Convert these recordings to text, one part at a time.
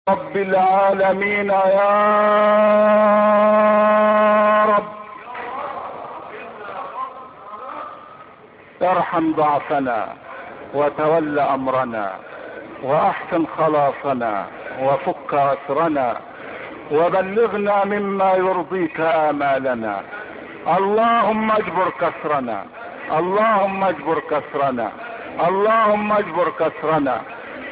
رب العالمين يا رب، ارحم ضعفنا وتول امرنا واحسن خلاصنا وفك اسرنا وبلغنا مما يرضيك امالنا. اللهم اجبر كسرنا، اللهم اجبر كسرنا، اللهم اجبر كسرنا.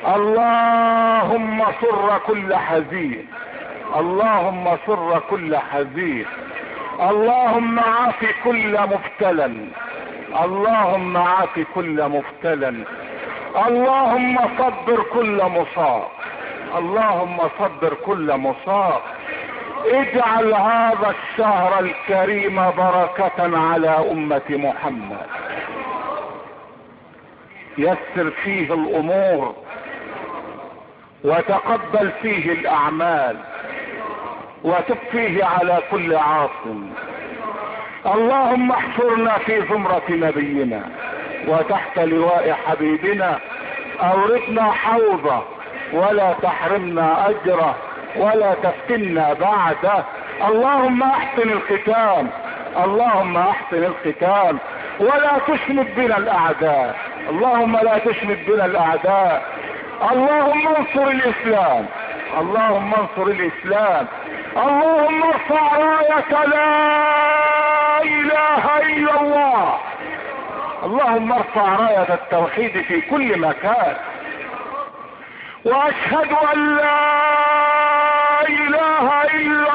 اللهم سر كل حزين، اللهم سر كل حزين. اللهم عاف كل مبتلى، اللهم عاف كل مبتلى. اللهم صبر كل مصاب، اللهم صبر كل مصاب. اجعل هذا الشهر الكريم بركة على أمة محمد، يسر فيه الأمور وتقبل فيه الأعمال وتب فيه على كل عاصم. اللهم احشرنا في زمرة نبينا وتحت لواء حبيبنا، اوردنا حوضه ولا تحرمنا اجره ولا تفتنا بعده. اللهم احسن الختام، اللهم احسن الختام ولا تشمت بنا الاعداء، اللهم لا تشمت بنا الاعداء. اللهم انصر الاسلام، اللهم انصر الاسلام. اللهم ارفع راية لا اله الا الله، اللهم ارفع راية التوحيد في كل مكان. واشهد ان لا اله الا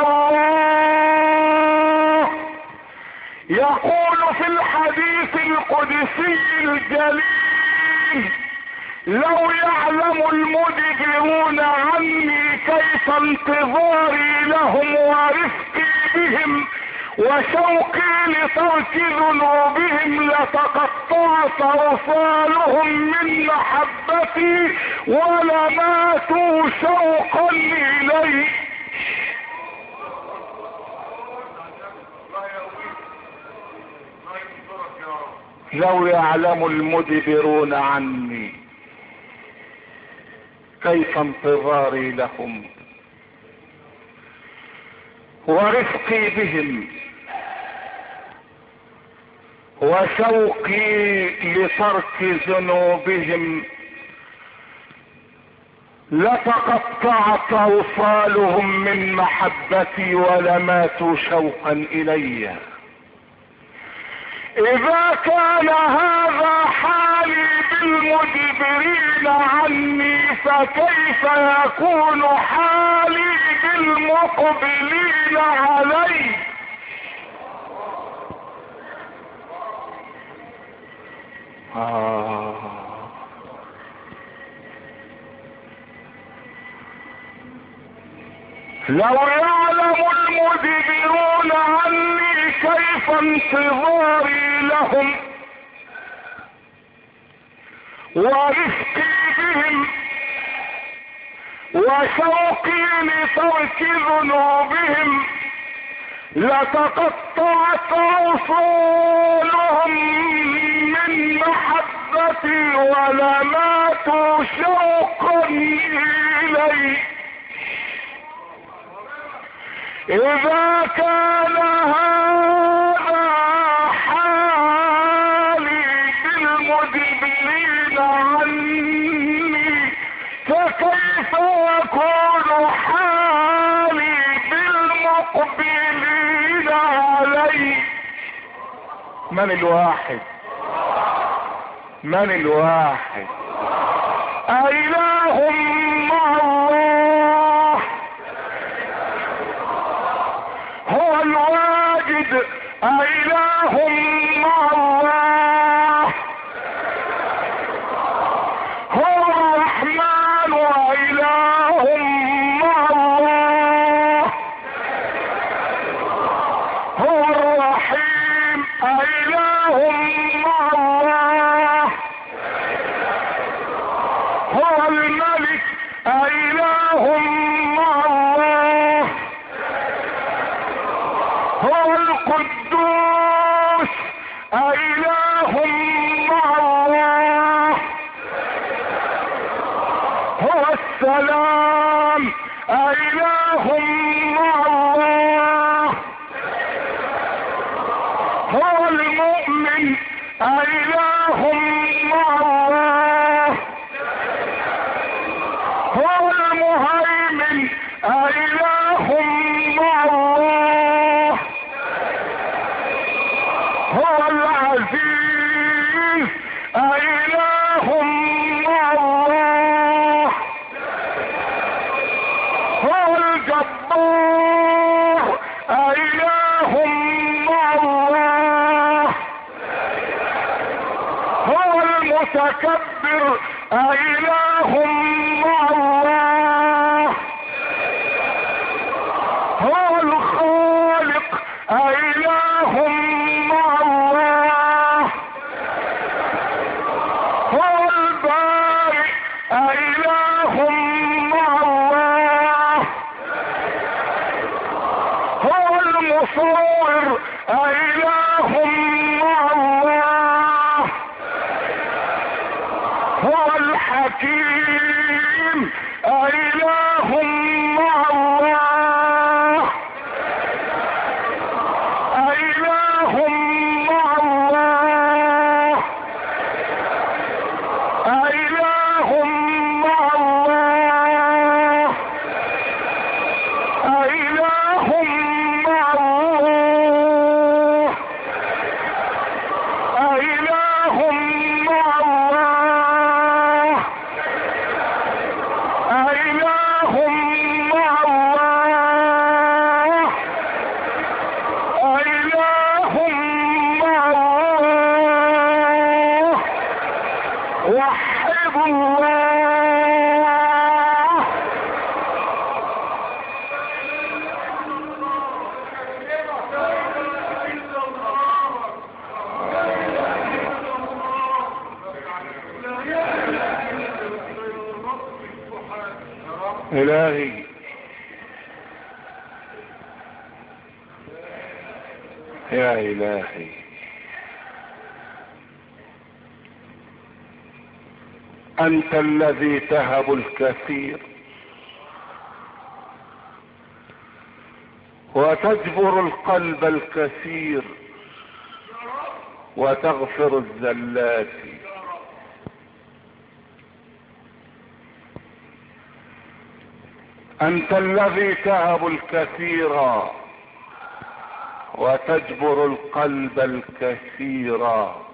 الله. يقول في الحديث القدسي الجليل: لو يعلم المدبرون عني كيف انتظاري لهم ورفقي بهم وشوقي لترك ذنوبهم لتقطعت اوصالهم من محبتي ولماتوا شوقا الي. لو يعلم المدبرون عني كيف انتظاري لهم ورفقي بهم وشوقي لترك ذنوبهم لتقطعت اوصالهم من محبتي ولماتوا شوقا الي. اذا كان هذا حالي بالمدبرين عني فكيف يكون حالي بالمقبلين علي؟ لو يعلم المدبرون عني كيف انتظاري لهم ورفقي بهم وشوقي لترك ذنوبهم لتقطعت اوصالهم من محبتي ولماتوا شوقا الي. اذا كان هذا حالي بالمدبرين عني فكيف يكون حالي بالمقبلين علي؟ من الواحد؟ من الواحد؟ أإله مع الله؟ هو الواجد. أإله مع الله؟ هو الرحمن وإله مع الله؟ هو الرحيم. أإله مع الله؟ هو الملك. أإله مع الله؟ هو القدوس. أإله مع الله؟ هو السلام. أإله مع الله؟ هو المؤمن أإله مع الله؟ هو المهيمن أإله مع الله؟ هو العزيز أإله مع الله؟ هو الجبار أإله مع الله؟ هو المتكبر أإله مع الله؟ هو الخالق أإله مع الله؟ هو البارئ أإله مع الله؟ هو المصور أإله مع الله؟ هو الحكيم أإله مع الله؟ أإله مع الله؟ أإله مع الله؟ أإله مع الله؟ أإله مع الله؟ أإله مع الله؟ أإله مع الله؟ وحدوا الله. إلهي يا إلهي، أنت الذي تهب الكثير وتجبر القلب الكثير وتغفر الزلات. أنت الذي تهب الكثير وتجبر القلب الكثير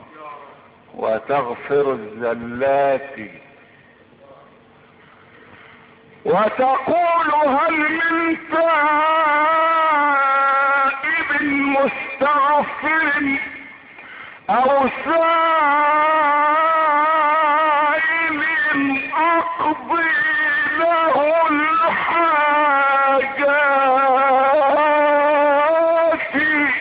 وتغفر الزلات، وتقول هل من تائب مستغفر أو سائل أقضي له الحاجات.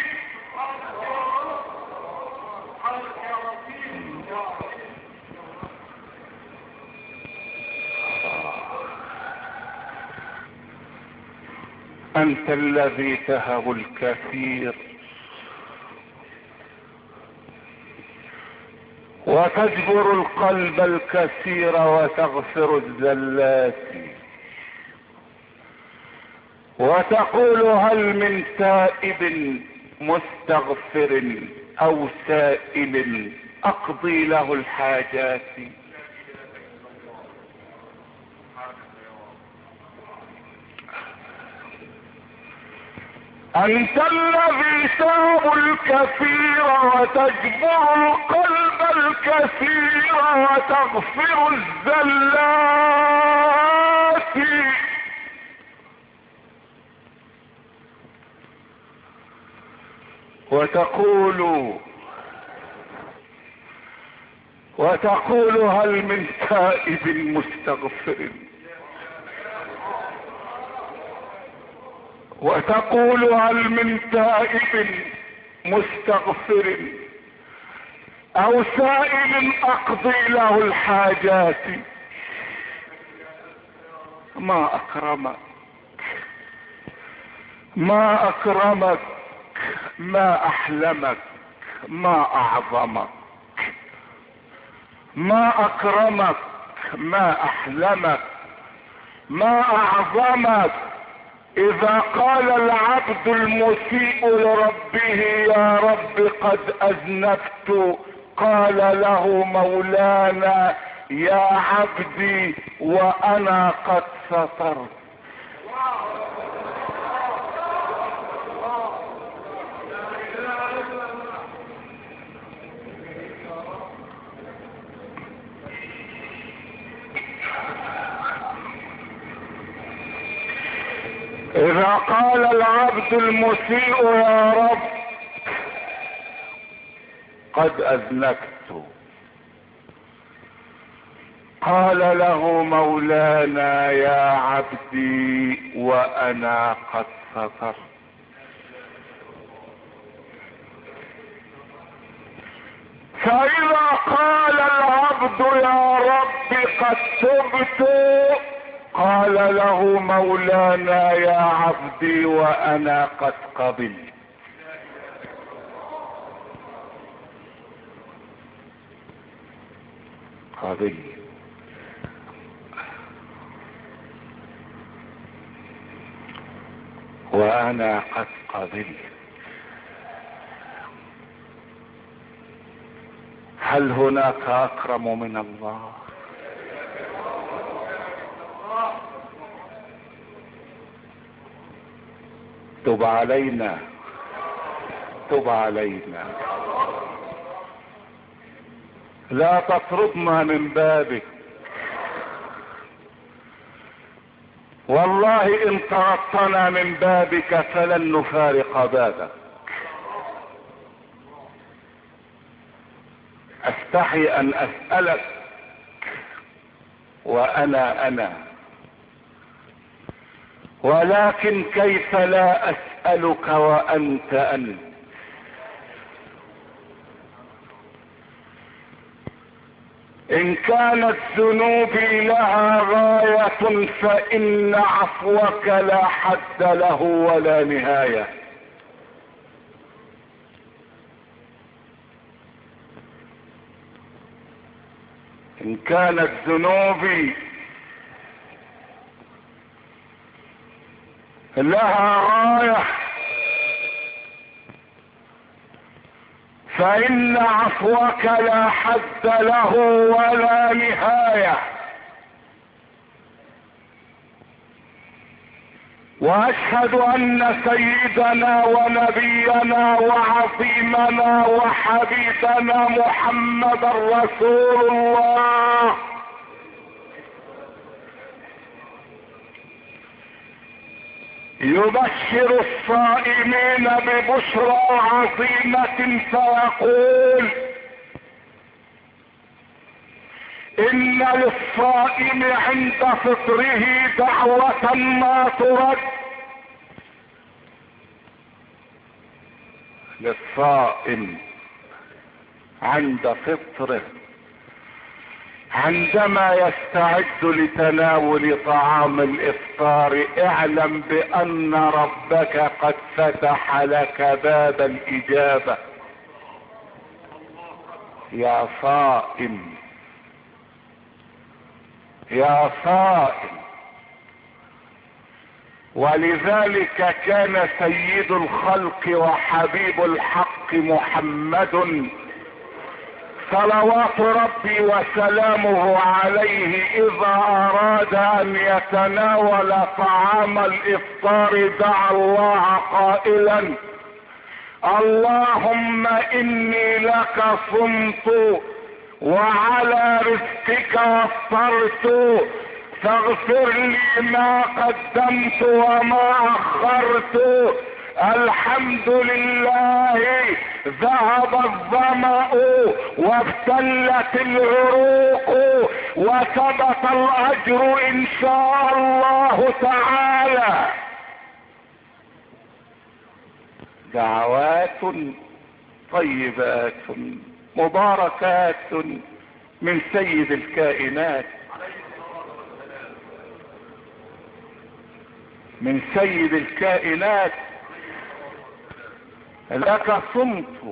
أنت الذي تهب الكثير وتجبر القلب الكثير وتغفر الزلات، وتقول هل من تائب مستغفر أو سائل أقضي له الحاجات. أنت الذي تهب الكثير وتجبر القلب الكثير وتغفر الزلات، وتقول هل من تائب مستغفر، وتقول هل من تائب مستغفر أو سائل أقضي له الحاجات. ما أكرمك، ما أكرمك، ما أحلمك، ما أعظمك. ما أكرمك، ما أحلمك، ما اعظمك. اذا قال العبد المسيء لربه يا رب قد اذنبت، قال له مولانا يا عبدي وانا قد سترت. اذا قال العبد المسيء يا رب قد اذنبت، قال له مولانا يا عبدي وانا قد سترت. فاذا قال العبد يا رب قد تبت، قال له مولانا يا عبدي وانا قد قبلت. قبلت. وانا قد قبلت. هل هناك اكرم من الله؟ تب علينا، تب علينا، لا تطردنا من بابك. والله ان طردتنا من بابك فلن نفارق بابك. استحي ان اسألك وانا ولكن كيف لا اسألك وانت انت؟ ان كانت ذنوبي لها غاية فان عفوك لا حد له ولا نهاية. ان كانت ذنوبي لها غاية فإن عفوك لا حد له ولا نهاية. واشهد ان سيدنا ونبينا وعظيمنا وحبيبنا محمد رسول الله يبشر الصائمين ببشرى عظيمة فيقول ان للصائم عند فطره دعوة ما ترد. للصائم عند فطره عندما يستعد لتناول طعام الافطار اعلم بان ربك قد فتح لك باب الاجابة. يا صائم، يا صائم. ولذلك كان سيد الخلق وحبيب الحق محمد صلوات ربي وسلامه عليه اذا اراد ان يتناول طعام الافطار دعا الله قائلا اللهم اني لك صمت وعلى رزقك افطرت فاغفر لي ما قدمت وما اخرت. الحمد لله ذهب الظمأ وابتلت العروق وثبت الاجر ان شاء الله تعالى. دعوات طيبات مباركات من سيد الكائنات، من سيد الكائنات. لك صمت،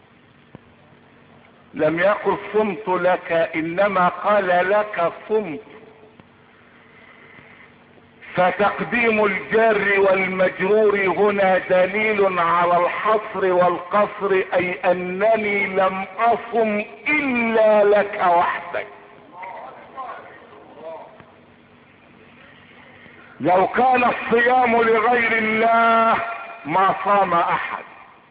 لم يقل صمت لك انما قال لك صمت. فتقديم الجار والمجرور هنا دليل على الحصر والقصر، اي انني لم اصم الا لك وحدك. لو كان الصيام لغير الله ما صام احد،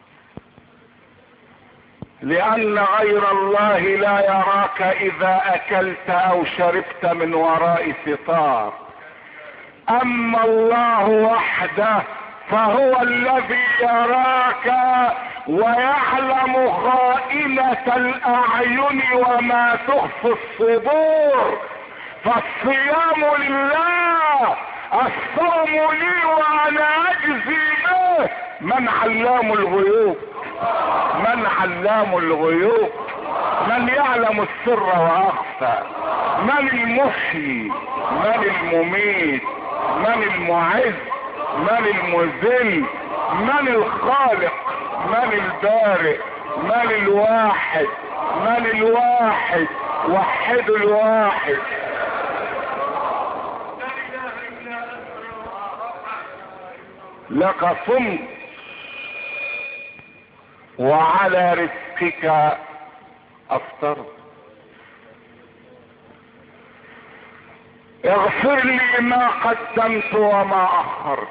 لان غير الله لا يراك اذا اكلت او شربت من وراء ستار. اما الله وحده فهو الذي يراك ويعلم خائنة الاعين وما تخفي الصدور. فالصيام لله، الصوم لي وانا اجزي به. من علام الغيوب؟ من علام الغيوب؟ من يعلم السر واخفى؟ من المحيي؟ من المميت؟ من المعز؟ من المذل؟ من الخالق؟ من البارئ؟ من الواحد؟ من الواحد؟ وحد الواحد. لك صمت وعلى رزقك افطرت. اغفر لي ما قدمت وما اخرت.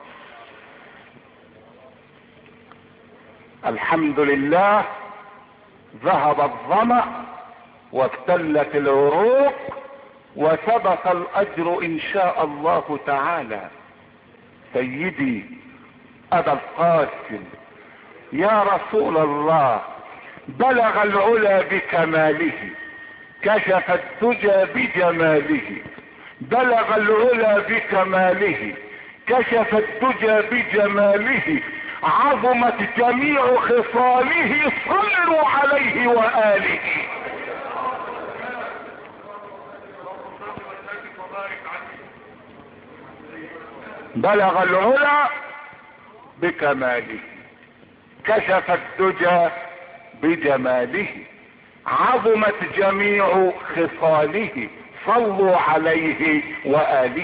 الحمد لله، ذهب الظمأ وابتلت العروق وثبت الاجر ان شاء الله تعالى. سيدي ابا القاسم يا رسول الله، بلغ العلا بكماله، كشف الدجى بجماله. بلغ العلا بكماله، كشف الدجى بجماله، عظمت جميع خصاله، صلوا عليه وآله. بلغ العلا بكماله، كشف الدجى بجماله، عظمت جميع خصاله، صلوا عليه وآله.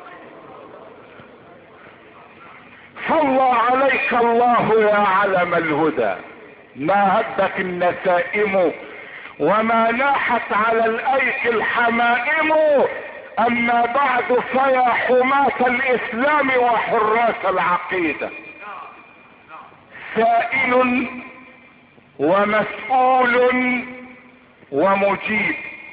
صلى عليك الله يا علم الهدى، ما هدت النسائم وما ناحت على الايك الحمائم. اما بعد فيا حماة الاسلام وحراس العقيدة، سائل ومسؤول ومجيب.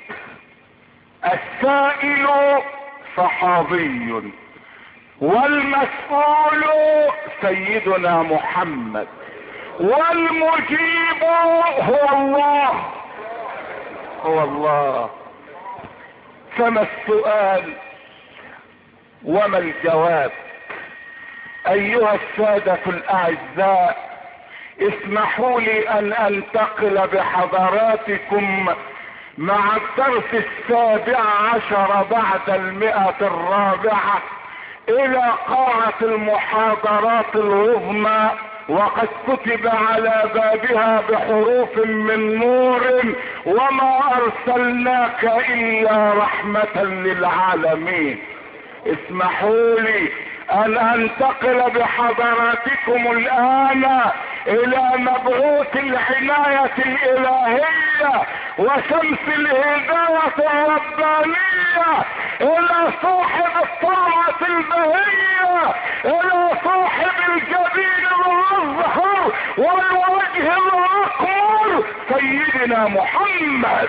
السائل صحابي، والمسؤول سيدنا محمد، والمجيب هو الله. هو الله. فما السؤال وما الجواب؟ ايها السادة الاعزاء، اسمحوا لي ان انتقل بحضراتكم مع الدرس 17 بعد 100 الى قاعة المحاضرات العظمى، وقد كتب على بابها بحروف من نور: وما ارسلناك الا رحمة للعالمين. اسمحوا لي ان انتقل بحضراتكم الان الى مبعوث العناية الالهية وشمس الهداية الربانية، الى صاحب الطاعة البهية، الى صاحب الجبين المظهر والوجه الاكبر، سيدنا محمد.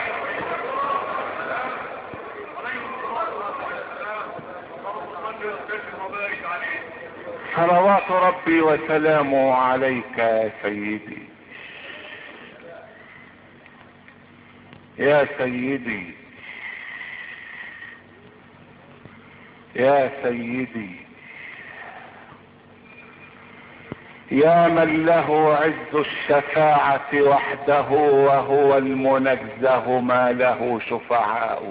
صلوات ربي وسلامه عليك يا سيدي. يا سيدي يا سيدي، يا من له عز الشفاعة وحده وهو المنزه ما له شفعاء.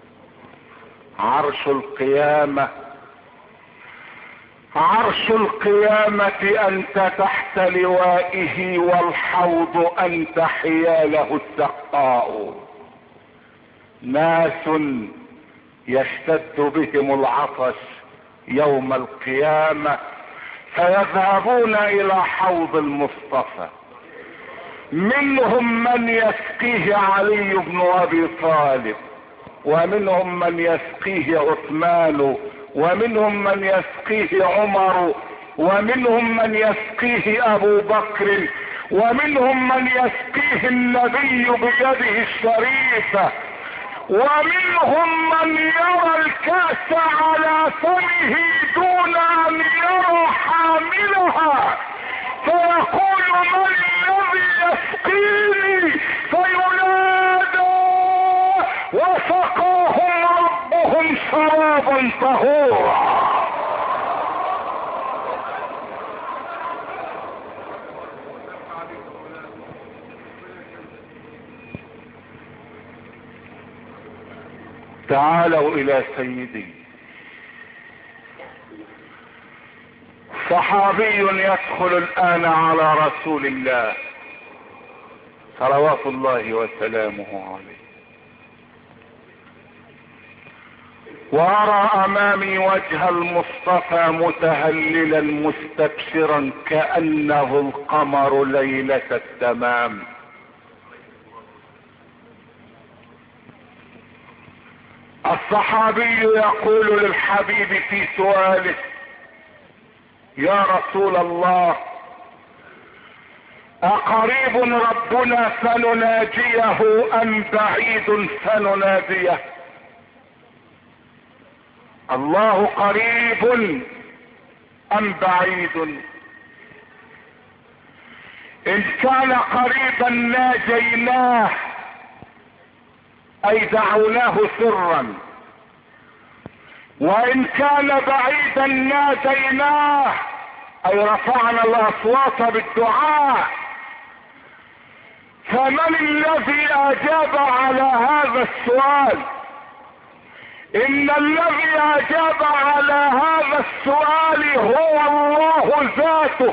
عرش القيامة، عرش القيامة أنت تحت لوائه، والحوض أنت حياله السقاء. ناس يشتد بهم العطش يوم القيامة فيذهبون الى حوض المصطفى، منهم من يسقيه علي بن ابي طالب، ومنهم من يسقيه عثمان، ومنهم من يسقيه عمر، ومنهم من يسقيه ابو بكر، ومنهم من يسقيه النبي بيده الشريفة، ومنهم من يرى الكأس على فمه دون ان يرى حاملها، فيقول من الذي يسقيني؟ فينادى وسقاهم ربهم شرابا طهورا. تعالوا الى سيدي. صحابي يدخل الان على رسول الله صلوات الله وسلامه عليه، وارى امامي وجه المصطفى متهللا مستبشرا كأنه القمر ليلة التمام. الصحابي يقول للحبيب في سؤاله: يا رسول الله، اقريب ربنا فنناجيه ام بعيد فنناديه؟ الله قريب ام بعيد؟ ان كان قريبا ناجيناه اي دعوناه سرا، وان كان بعيدا ناديناه اي رفعنا الاصوات بالدعاء. فمن الذي اجاب على هذا السؤال؟ ان الذي اجاب على هذا السؤال هو الله ذاته.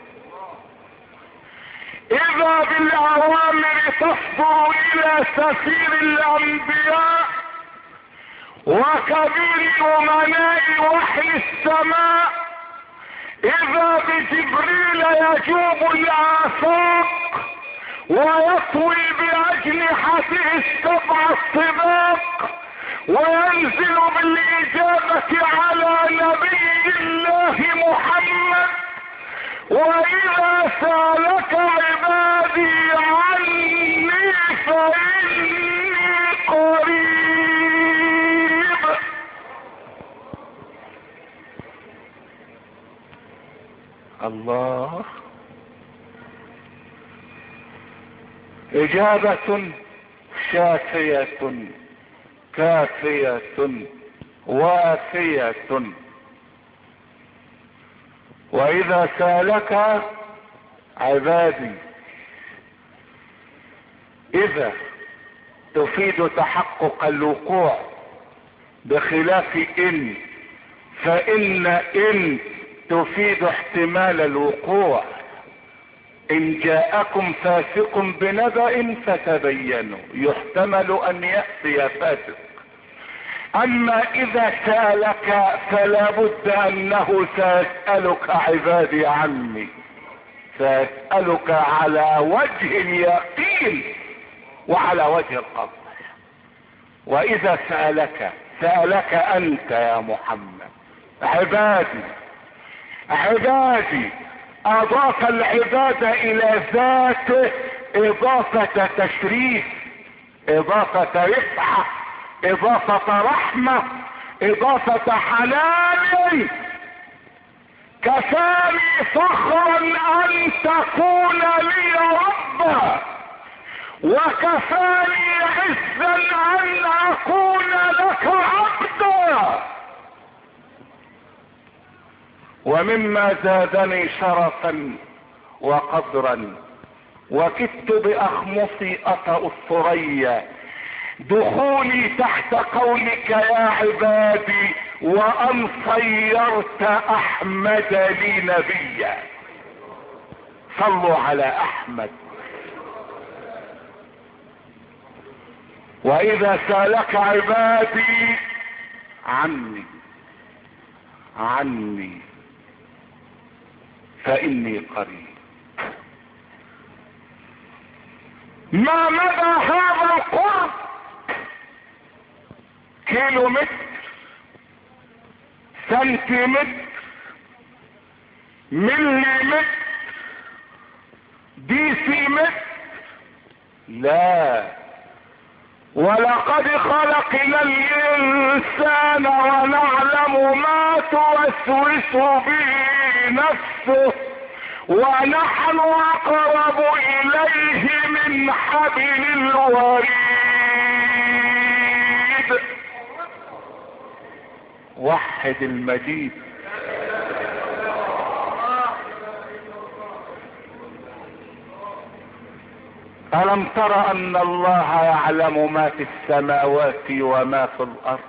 اذا بالاوامر تصدر الى سفير الانبياء وكبير امناء وحي السماء، اذا بجبريل يجوب الافاق ويطوي باجنحته السبع الطباق وينزل بالاجابة على نبي الله محمد. واذا سالك عبادي عني فاني قريب. الله، اجابة شافية كافية وافية. واذا سالك عبادي، اذا تفيد تحقق الوقوع بخلاف ان، فان تفيد احتمال الوقوع. ان جاءكم فاسق بنبأ فتبينوا، يحتمل ان يأتي فاسق. اما اذا سألك فلا بد انه سيسألك عبادي عني، سيسألك على وجه اليقين وعلى وجه القصد. واذا سألك انت يا محمد عبادي، عبادي اضاف العبادة الى ذاته اضافة تشريف، اضافة رفعة، اضافة رحمة، اضافة حنان. كفاني فخرا ان تكون لي ربا، وكفاني عزا ان اكون لك عبدا. ومما زادني شرفا وقدرا وكدت باخمصي اطأ الثريا دخولي تحت قولك يا عبادي، وان صيرت احمد لي نبيا. صلوا على احمد. واذا سالك عبادي عني، عني فإني قريب. ما مدى هذا القرب؟ كيلو متر، سنتيمتر، ملي متر، ديسي متر؟ لا. ولقد خلقنا الإنسان ونعلم ما توسوس به نفسه ونحن أقرب إليه من حبل الوريد. وحد المجيد. ألم تر أن الله يعلم ما في السماوات وما في الأرض؟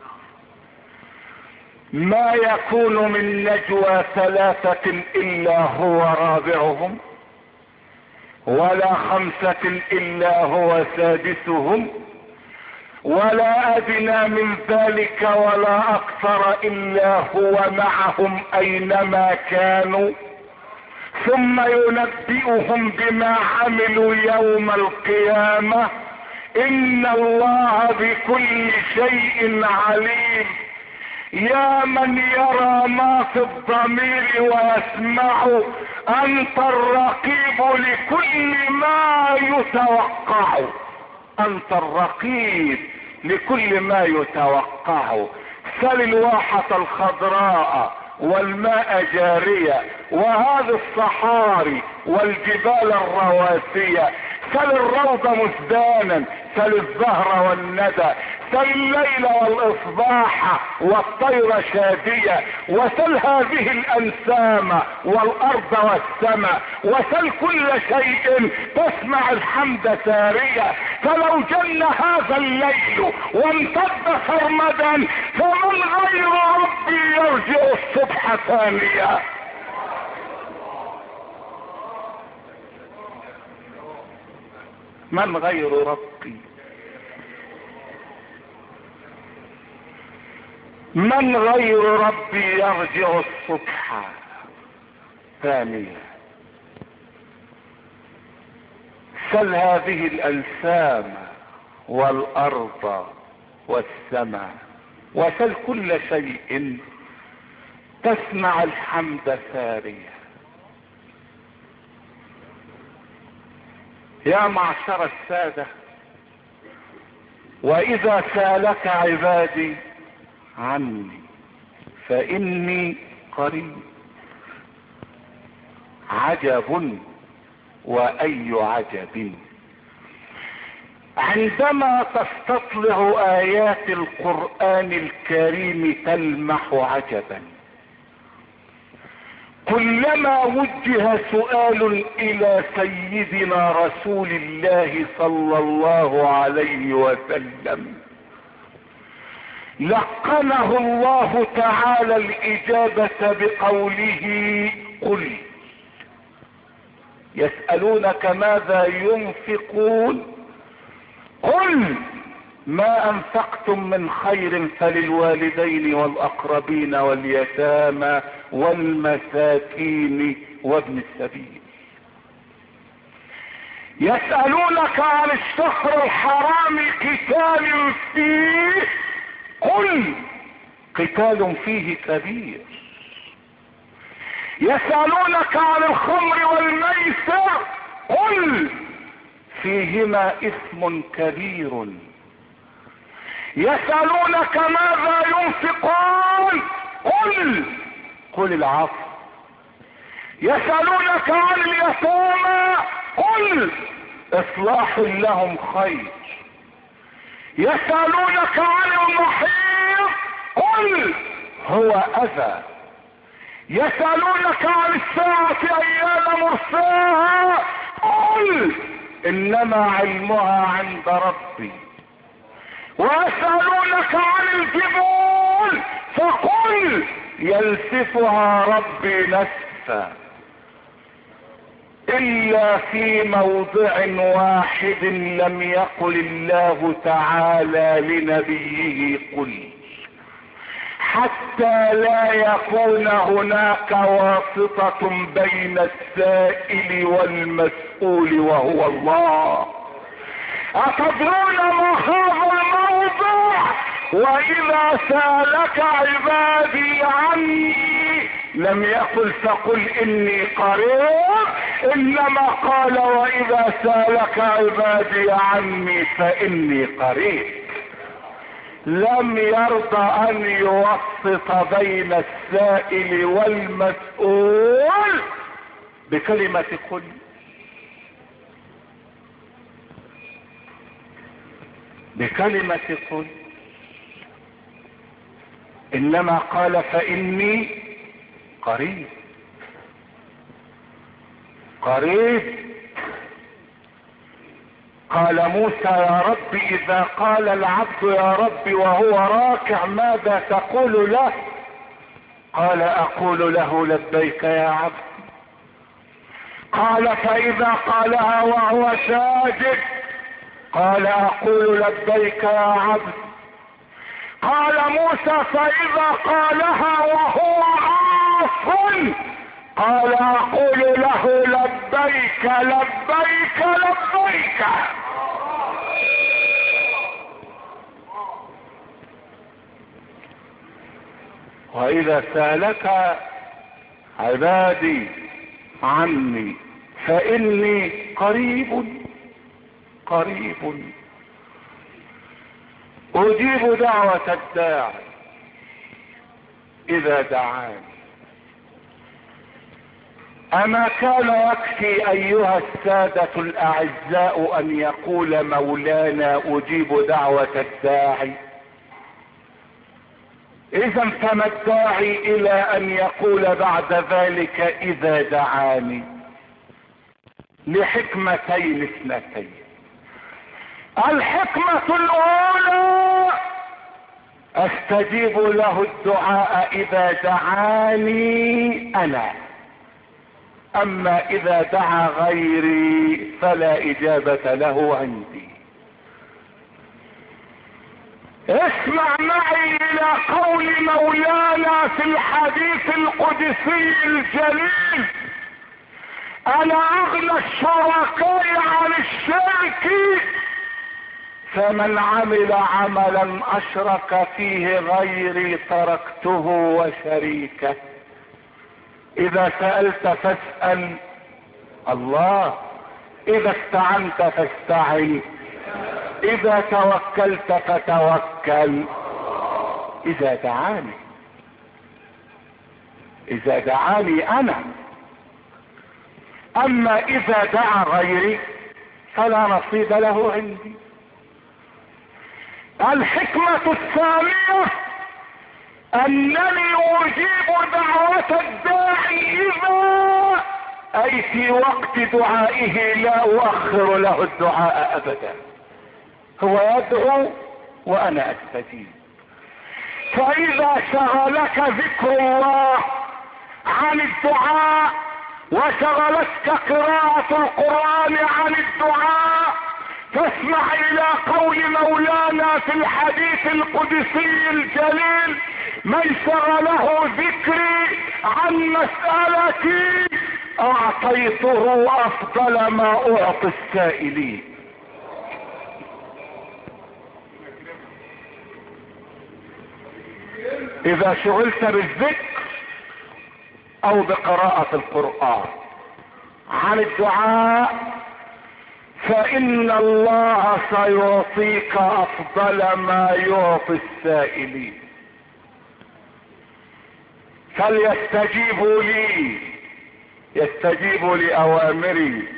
ما يكون من نجوى ثلاثة إلا هو رابعهم ولا خمسة إلا هو سادسهم ولا أدنى من ذلك ولا أكثر إلا هو معهم أينما كانوا ثم ينبئهم بما عملوا يوم القيامة. إن الله بكل شيء عليم. يا من يرى ما في الضمير ويسمع، أنت الرقيب لكل ما يتوقع. أنت الرقيب لكل ما يتوقع. سل الواحة الخضراء والماء جارية وهذه الصحاري والجبال الرواسية. سل الروض مزدانا، سل الزهر والندى، سل الليل والإصباح والطير شادية، وسل هذه الأنسام والأرض والسماء، وسل كل شيء تسمع الحمد سارية. فلو جن هذا الليل وامتد سرمدا فمن غير ربي يرجع الصبح ثانية. من غير ربي؟ من غير ربي يرجع الصبح ثانية؟ سل هذه الأنسام والأرض والسماء، وسل كل شيء تسمع الحمد سارية. يا معشر السادة، وإذا سالك عبادي عني فإني قريب. عجب وأي عجب. عندما تستطلع آيات القرآن الكريم تلمح عجبا. كلما وجه سؤال إلى سيدنا رسول الله صلى الله عليه وسلم لقنه الله تعالى الإجابة بقوله قل. يسألونك ماذا ينفقون قل ما أنفقتم من خير فللوالدين والأقربين واليتامى والمساكين وابن السبيل. يسألونك عن الشهر الحرام قتال فيه قل قتال فيه كبير. يسألونك عن الخمر والميسر قل فيهما إثم كبير. يسألونك ماذا ينفقون قل العفو. يسألونك عن اليتامى قل إصلاح لهم خير. يسألونك عن المحيط قل هو أذى. يسألونك عن الساعة أيان مرساها قل إنما علمها عند ربي. ويسألونك عن الجبال فقل ينسفها ربي نسفا. إلا في موضع واحد لم يقل الله تعالى لنبيه قل. حتى لا يكون هناك واسطة بين السائل والمسؤول وهو الله. أتدرون ما هذا الموضوع؟ وإذا سألك عبادي عني لم يقل فقل إني قريب، إنما قال وإذا سألك عبادي عني فإني قريب. لم يرضى أن يوسط بين السائل والمسؤول بكلمة قل. بكلمة قل، إنما قال فإني قريب. قريب. قال موسى يا رب إذا قال العبد يا رب وهو راكع ماذا تقول له؟ قال أقول له لبيك يا عبد. قال فإذا قالها وهو ساجد؟ قال أقول لبيك يا عبد. قال موسى فإذا قالها وهو عاص؟ قال أقول له لبيك لبيك لبيك. وإذا سألك عبادي عني فإني قريب قريب أجيب دعوة الداعي إذا دعاني. أما كان يكفي أيها السادة الأعزاء أن يقول مولانا أجيب دعوة الداعي؟ إذا فما الداعي إلى أن يقول بعد ذلك إذا دعاني؟ لحكمتين اثنتين. الحكمة الأولى أستجيب له الدعاء إذا دعاني أنا، أما إذا دعا غيري فلا إجابة له عندي. اسمع معي إلى قول مولانا في الحديث القدسي الجليل: أنا أغنى الشركاء عن الشرك، فمن عمل عملا أشرك فيه غيري تركته وشريكه. إذا سألت فاسأل الله، إذا استعنت فاستعن، إذا توكلت فتوكل. إذا دعاني أنا، أما إذا دعا غيري فلا نصيب له عندي. الحكمة الثانية أنني أجيب دعوة الداعي إذا أي في وقت دعائه، لا أؤخر له الدعاء أبدا. هو يدعو وأنا أستجيب. فإذا شغلك ذكر الله عن الدعاء وشغلتك قراءة القرآن عن الدعاء، فاسمع إلى قول مولانا في الحديث القدسي الجليل: من شغله ذكري عن مسألتي أعطيته أفضل ما أعطي السائلين. إذا شغلت بالذكر أو بقراءة القرآن عن الدعاء فإن الله سيعطيك أفضل ما يعطي السائلين. فليستجيبوا لي، يستجيبوا لأوامري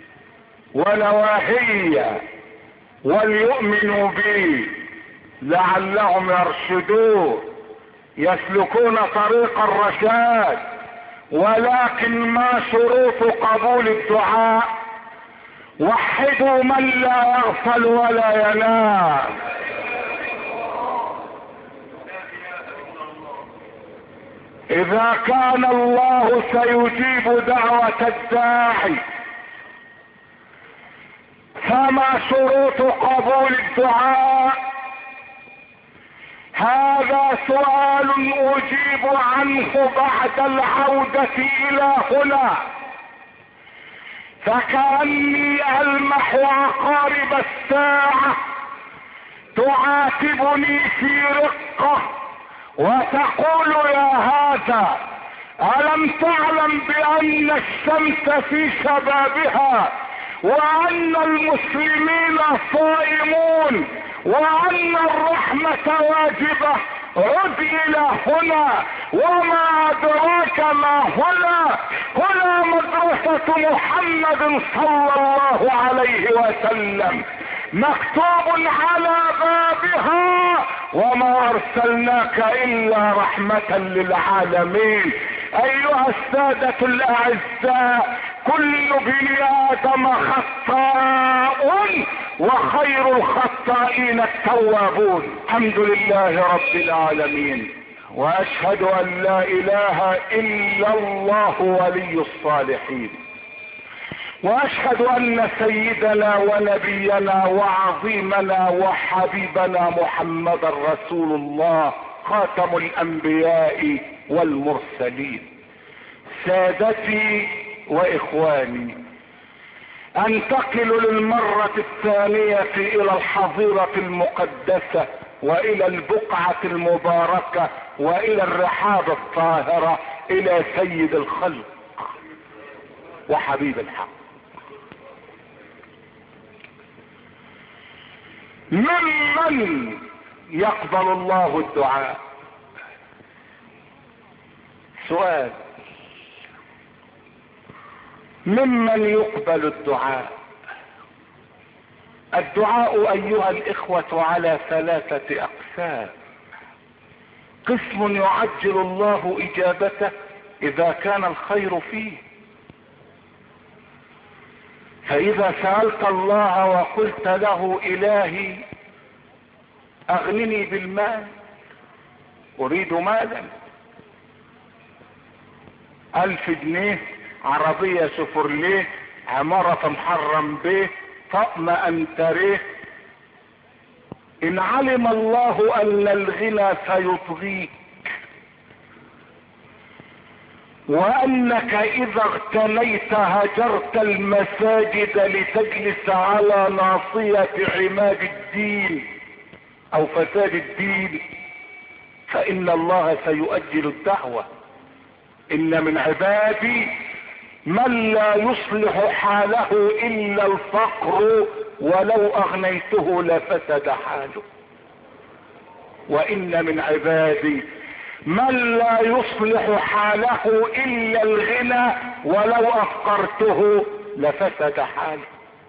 ونواهي وليؤمنوا بي لعلهم يرشدون يسلكون طريق الرشاد. ولكن ما شروط قبول الدعاء؟ وحدوا من لا يغفل ولا ينام. إذا كان الله سيجيب دعوة الداعي فما شروط قبول الدعاء؟ هذا سؤال اجيب عنه بعد العودة الى هنا، فكأني المح عقارب الساعة تعاتبني في رقة وتقول يا هذا ألم تعلم بأن الشمس في شبابها، وأن المسلمين صائمون، وأن الرحمة واجبة؟ عد إلى هنا، وما أدراك ما هنا؟ هنا مدرسة محمد صلى الله عليه وسلم، مكتوب على بابها وما أرسلناك إلا رحمة للعالمين. أيها السادة الأعزاء، كل ابن آدم خطاء وخير الخطائين التوابون. الحمد لله رب العالمين، وأشهد أن لا إله إلا الله ولي الصالحين، وأشهد أن سيدنا ونبينا وعظيمنا وحبيبنا محمد رسول الله، خاتم الأنبياء والمرسلين. سادتي وإخواني، أنتقل للمرة الثانية إلى الحظيرة المقدسة، وإلى البقعة المباركة، وإلى الرحاب الطاهرة، إلى سيد الخلق وحبيب الحق. ممن يقبل الله الدعاء؟ سؤال، ممن يقبل الدعاء؟ الدعاء ايها الاخوة على ثلاثة اقسام. قسم يعجل الله اجابته اذا كان الخير فيه، فاذا سألت الله وقلت له الهي اغنني بالمال، اريد مالا، 1000 جنيه، عربية شفرليه، عمارة محرم به، طقم انتريه، ان علم الله ان الغنى سيطغيك، وانك اذا اغتنيت هجرت المساجد لتجلس على ناصية عماد الدين او فساد الدين، فان الله سيؤجل الدعوة. ان من عبادي من لا يصلح حاله الا الفقر ولو اغنيته لفسد حاله، وان من عبادي من لا يصلح حاله الا الغنى ولو افقرته لفسد حاله.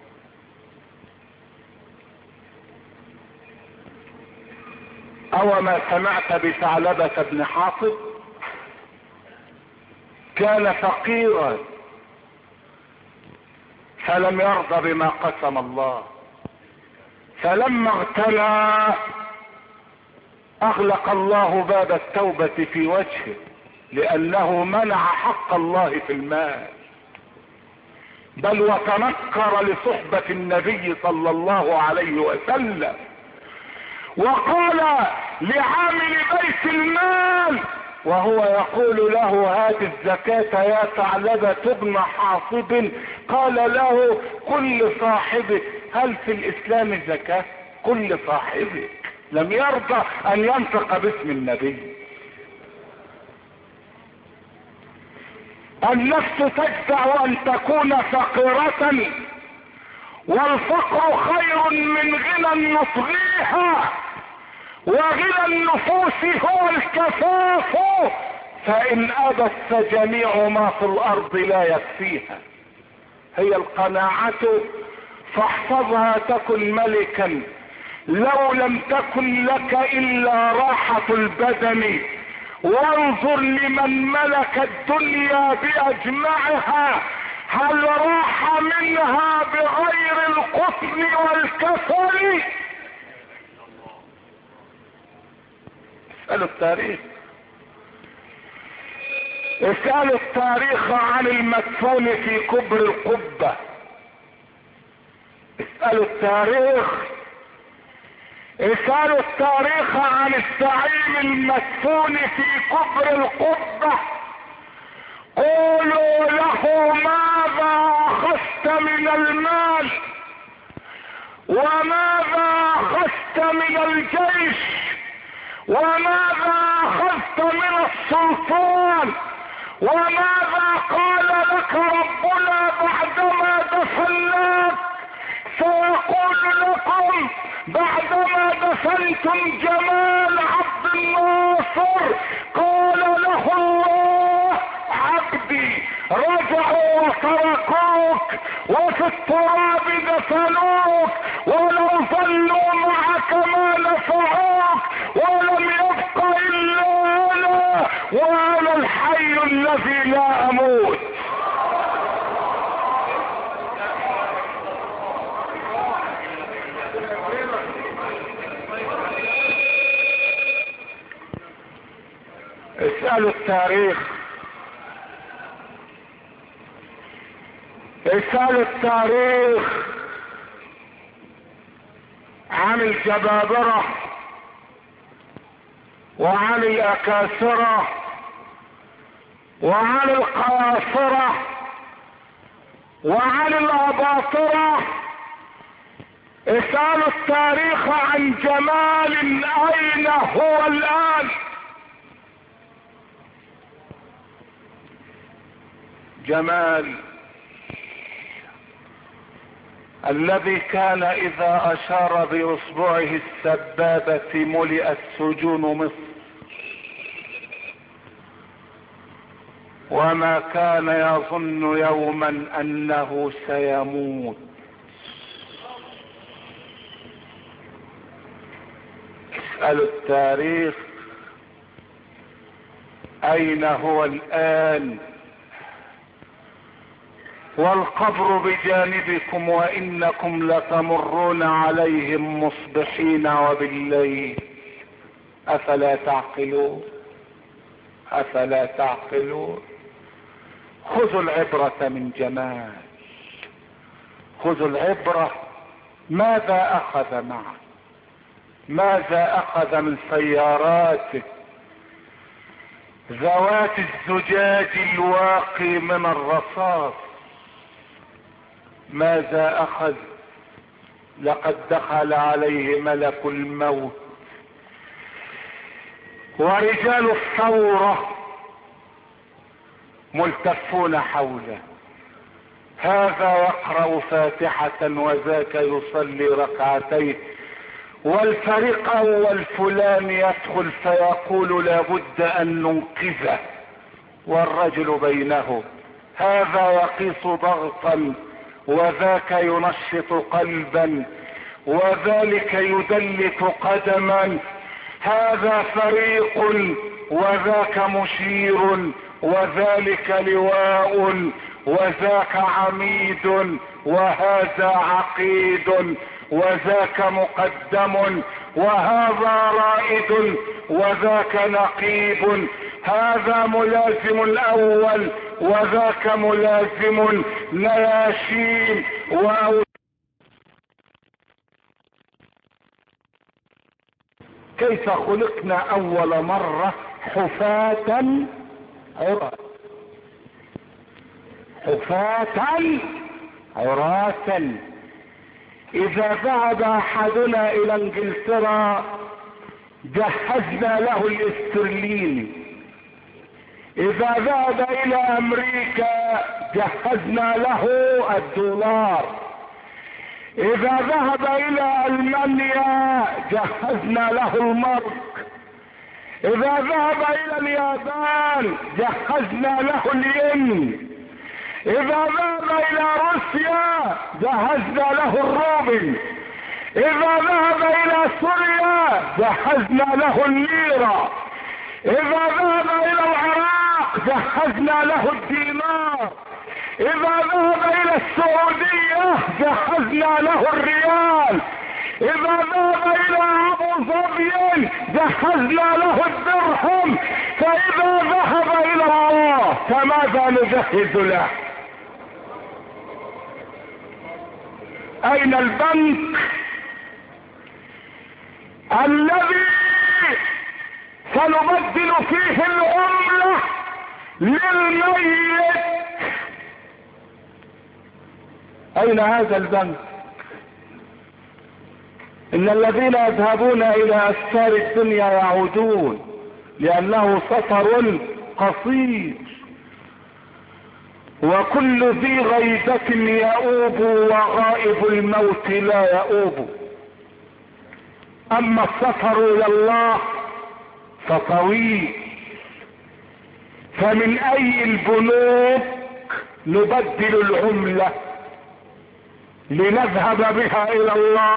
او ما سمعت بثعلبة بن حاطب؟ كان فقيرا فلم يرضى بما قسم الله، فلما اغتنى اغلق الله باب التوبة في وجهه، لانه منع حق الله في المال، بل وتنكر لصحبة النبي صلى الله عليه وسلم، وقال لعامل بيت المال وهو يقول له هات الزكاة يا ثعلبة ابن حاطب، قال له قل لصاحبك هل في الاسلام زكاة؟ قل لصاحبك. لم يرضى ان ينطق باسم النبي. النفس تجزع ان تكون فقيرة، والفقر خير من غنى يطغيها، وغنى النفوس هو الكفاف، فان ابت فجميع ما في الارض لا يكفيها. هي القناعة، فاحفظها تكن ملكا، لو لم تكن لك الا راحة البدن، وانظر لمن ملك الدنيا باجمعها هل راح منها بغير القطن والكسل؟ اسألوا التاريخ، اسألوا التاريخ عن المدفون في كبر القبة، اسألوا التاريخ اسألوا التاريخ عن الزعيم المدفون في قبر القبة، قولوا له ماذا اخذت من المال وماذا اخذت من الجيش وماذا اخذت من السلطان وماذا قال لك ربنا بعدما دفناك؟ سيقول لكم بعدما دفنتم جمال عبد الناصر قال له الله عبدي رجعوا وتركوك وفي التراب دفنوك ولو ظلوا معك ما نفعوك ولم يبق الا انا وانا الحي الذي لا اموت. اسألوا التاريخ، اسألوا التاريخ عن الجبابرة وعن الأكاسرة وعن القاصرة وعن الأباطرة. اسألوا التاريخ عن جمال أين هو الآن. جمال الذي كان اذا اشار باصبعه السبابة ملئت سجون مصر، وما كان يظن يوما انه سيموت. اسألوا التاريخ اين هو الان، والقبر بجانبكم وانكم لتمرون عليهم مصبحين وبالليل. افلا تعقلون؟ افلا تعقلون؟ خذوا العبرة من جمال، خذوا العبرة. ماذا اخذ معه؟ ماذا اخذ من سياراته ذوات الزجاج الواقي من الرصاص؟ ماذا اخذ؟ لقد دخل عليه ملك الموت ورجال الثورة ملتفون حوله، هذا يقرأ فاتحة وذاك يصلي ركعتين، والفريق اول فلان يدخل فيقول لابد ان ننقذه، والرجل بينه، هذا يقيس ضغطا وذاك ينشط قلبا وذلك يدلك قدما، هذا فريق وذاك مشير وذلك لواء وذاك عميد وهذا عقيد وذاك مقدم وهذا رائد وذاك نقيب، هذا ملازم الاول وذاك ملازم نياشين كيف خلقنا اول مرة حفاة عراة، حفاة عراة. اذا ذهب احدنا الى انجلترا جهزنا له الاسترليني، اذا ذهب الى امريكا جهزنا له الدولار، اذا ذهب الى المانيا جهزنا له المارك، اذا ذهب الى اليابان جهزنا له الين، اذا ذهب الى روسيا جهزنا له الروبل، اذا ذهب الى سوريا جهزنا له الليرة، اذا ذهب الى العراق جهزنا له الدينار، اذا ذهب الى السعودية جهزنا له الريال، اذا ذهب الى ابو ظبي جهزنا له الدرهم، فاذا ذهب الى الله فماذا نجهز له؟ اين البنك؟ الذي سنبدل فيه العملة للميت. اين هذا البنك؟ ان الذين يذهبون الى اسفار الدنيا يعودون، لانه سفر قصير، وكل ذي غيبة يؤوب وغائب الموت لا يؤوب. اما السفر الى الله فطويل. فمن اي البنوك نبدل العملة لنذهب بها الى الله؟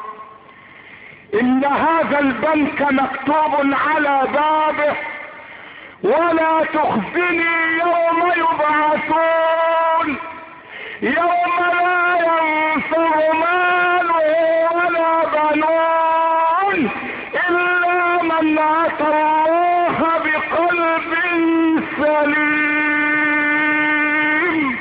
ان هذا البنك مكتوب على بابه: ولا تخزني يوم يبعثون، يوم لا ينفع مال ولا بنون الا من اتى الله بقلب سليم.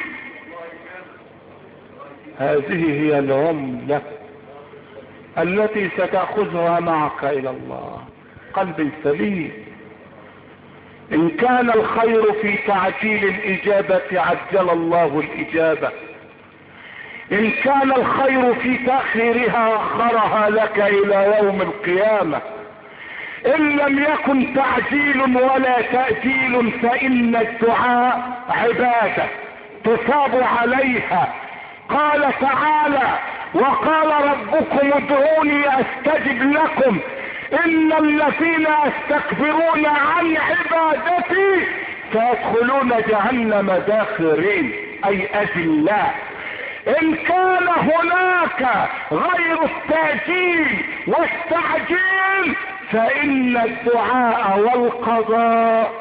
هذه هي العملة التي ستأخذها معك الى الله، قلب سليم. ان كان الخير في تعجيل الاجابة عجل الله الاجابة، ان كان الخير في تأخيرها اخرها لك الى يوم القيامة. ان لم يكن تعجيل ولا تأجيل فان الدعاء عبادة تصاب عليها. قال تعالى: وقال ربكم ادعوني استجب لكم ان الذين يستكبرون عن عبادتي سيدخلون جهنم داخرين، اي اذلاء. ان كان هناك غير التأجيل والتعجيل فان الدعاء والقضاء،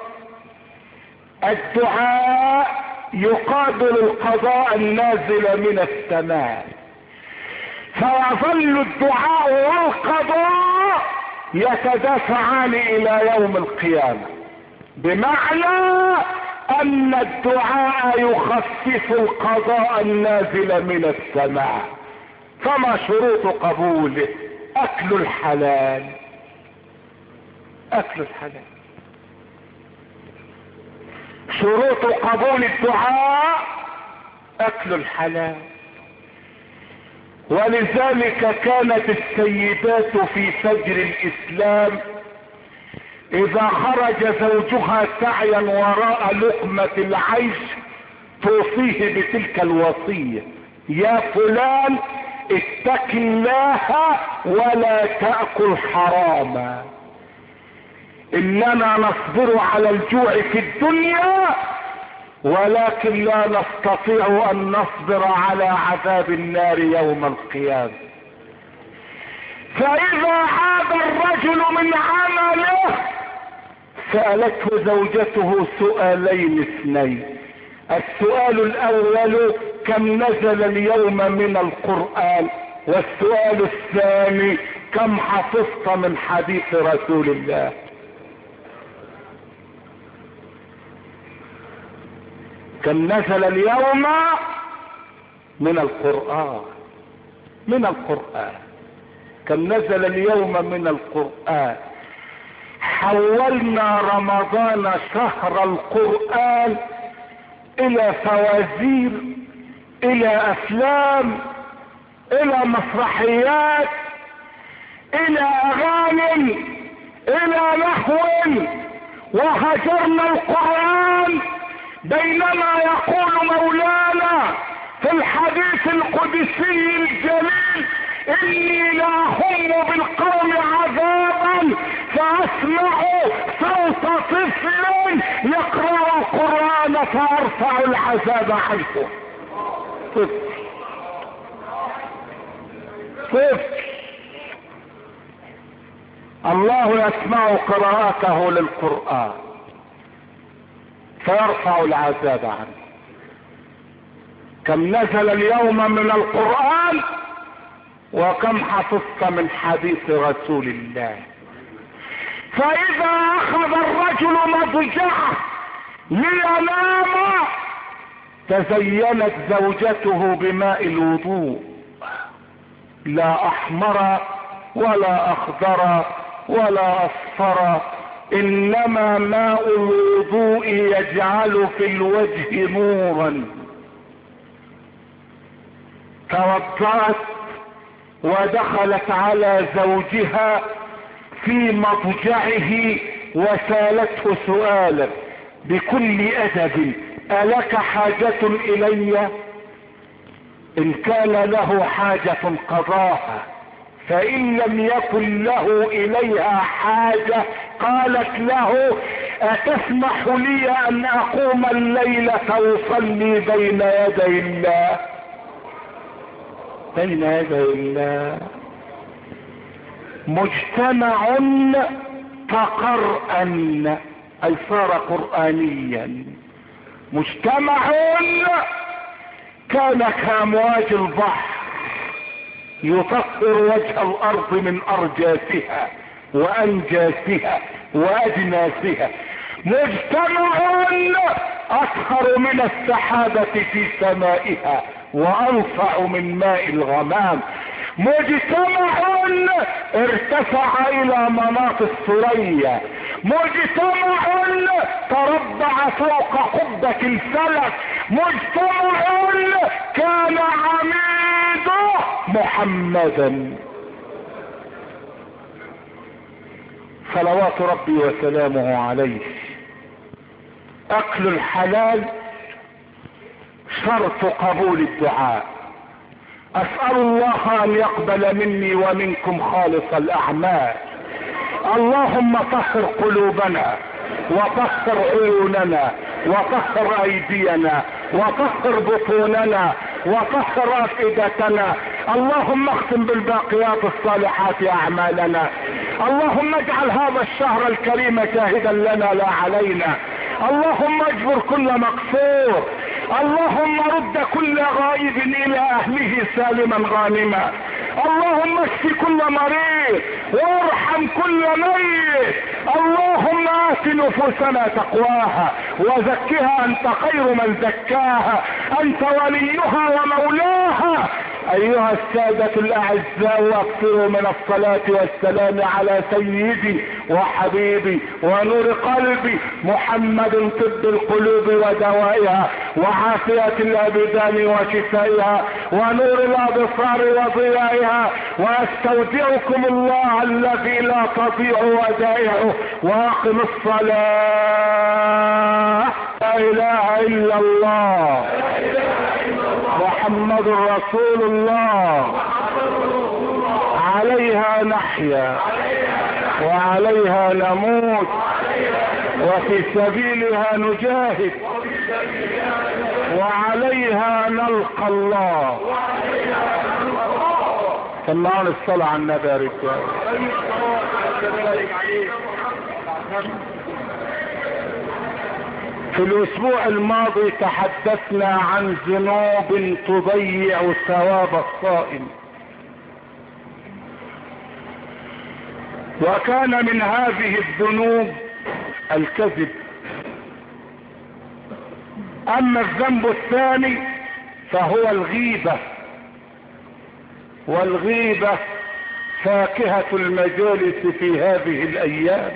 الدعاء يقابل القضاء النازل من السماء، فيظل الدعاء والقضاء يتدافعان الى يوم القيامة، بمعنى ان الدعاء يخفف القضاء النازل من السماء. فما شروط قبوله؟ اكل الحلال، اكل الحلال. شروط قبول الدعاء اكل الحلال. ولذلك كانت السيدات في فجر الاسلام اذا خرج زوجها سعيا وراء لقمة العيش توصيه بتلك الوصية: يا فلان اتق الله ولا تأكل حراما، اننا نصبر على الجوع في الدنيا ولكن لا نستطيع ان نصبر على عذاب النار يوم القيامة. فاذا عاد الرجل من عمله سألته زوجته سؤالين اثنين: السؤال الاول: كم نزل اليوم من القرآن؟ والسؤال الثاني: كم حفظت من حديث رسول الله؟ كم نزل اليوم من القرآن، من القرآن، كم نزل اليوم من القرآن. حولنا رمضان شهر القرآن الى فوازير، الى افلام، الى مسرحيات، الى اغاني، الى لهو، وهجرنا القرآن. بينما يقول مولانا في الحديث القدسي الجليل: اني لاهم بالقوم عذابا فاسمع صوت طفل يقرأ القرآن فارفع العذاب عنه. طفل الله يسمع قراءته للقرآن فيرفع العذاب عنه. كم نزل اليوم من القرآن وكم حفظت من حديث رسول الله. فاذا اخذ الرجل مضجعه لينام تزينت زوجته بماء الوضوء، لا احمر ولا اخضر ولا اصفر، انما ماء الوضوء يجعل في الوجه نورا. توضأت ودخلت على زوجها في مضجعه وسالته سؤالا بكل ادب: الك حاجة الي؟ ان كان له حاجة قضاها، فان لم يكن له اليها حاجة قالت له: اتسمح لي ان اقوم الليلة واصلي بين يدي الله؟ بين يدي الله. مجتمع تقرأن اي صار قرآنيا. مجتمع كان كامواج البحر يطهر وجه الارض من ارجاسها وانجاسها واجناسها. مجتمع اطهر من السحابة في سمائها وانفع من ماء الغمام. مجتمع ارتفع الى مناط الثريا. مجتمع تربع فوق قبة الفلك. مجتمع كان عميده محمدا صلوات ربي وسلامه عليه. اكل الحلال شرط قبول الدعاء. اسأل الله ان يقبل مني ومنكم خالص الاعمال. اللهم طهر قلوبنا وطهر عيوننا وطهر ايدينا وطهر بطوننا وطهر افئدتنا. اللهم اختم بالباقيات الصالحات اعمالنا. اللهم اجعل هذا الشهر الكريم شاهدا لنا لا علينا. اللهم اجبر كل مقصور. اللهم رد كل غائب الى اهله سالما غانما. اللهم اشف كل مريض وارحم كل ميت. اللهم آت نفوسنا تقواها وزكها انت خير من زكاها، انت وليها ومولاها. ايها السادة الاعزاء، اكثروا من الصلاة والسلام على سيدي وحبيبي ونور قلبي محمد، طب القلوب ودوائها وعافية الابدان وشفائها ونور الابصار وضيائها. واستودعكم الله الذي لا تضيع ودائعه، واقم الصلاة. لا اله الا الله محمد رسول الله. عليها نحيا وعليها نموت وفي سبيلها نجاهد وعليها نلقى الله. سمعون الصلاة على النبي يا رجال. في الاسبوع الماضي تحدثنا عن ذنوب تضيع ثواب الصائم، وكان من هذه الذنوب الكذب. اما الذنب الثاني فهو الغيبة، والغيبة فاكهة المجالس في هذه الايام.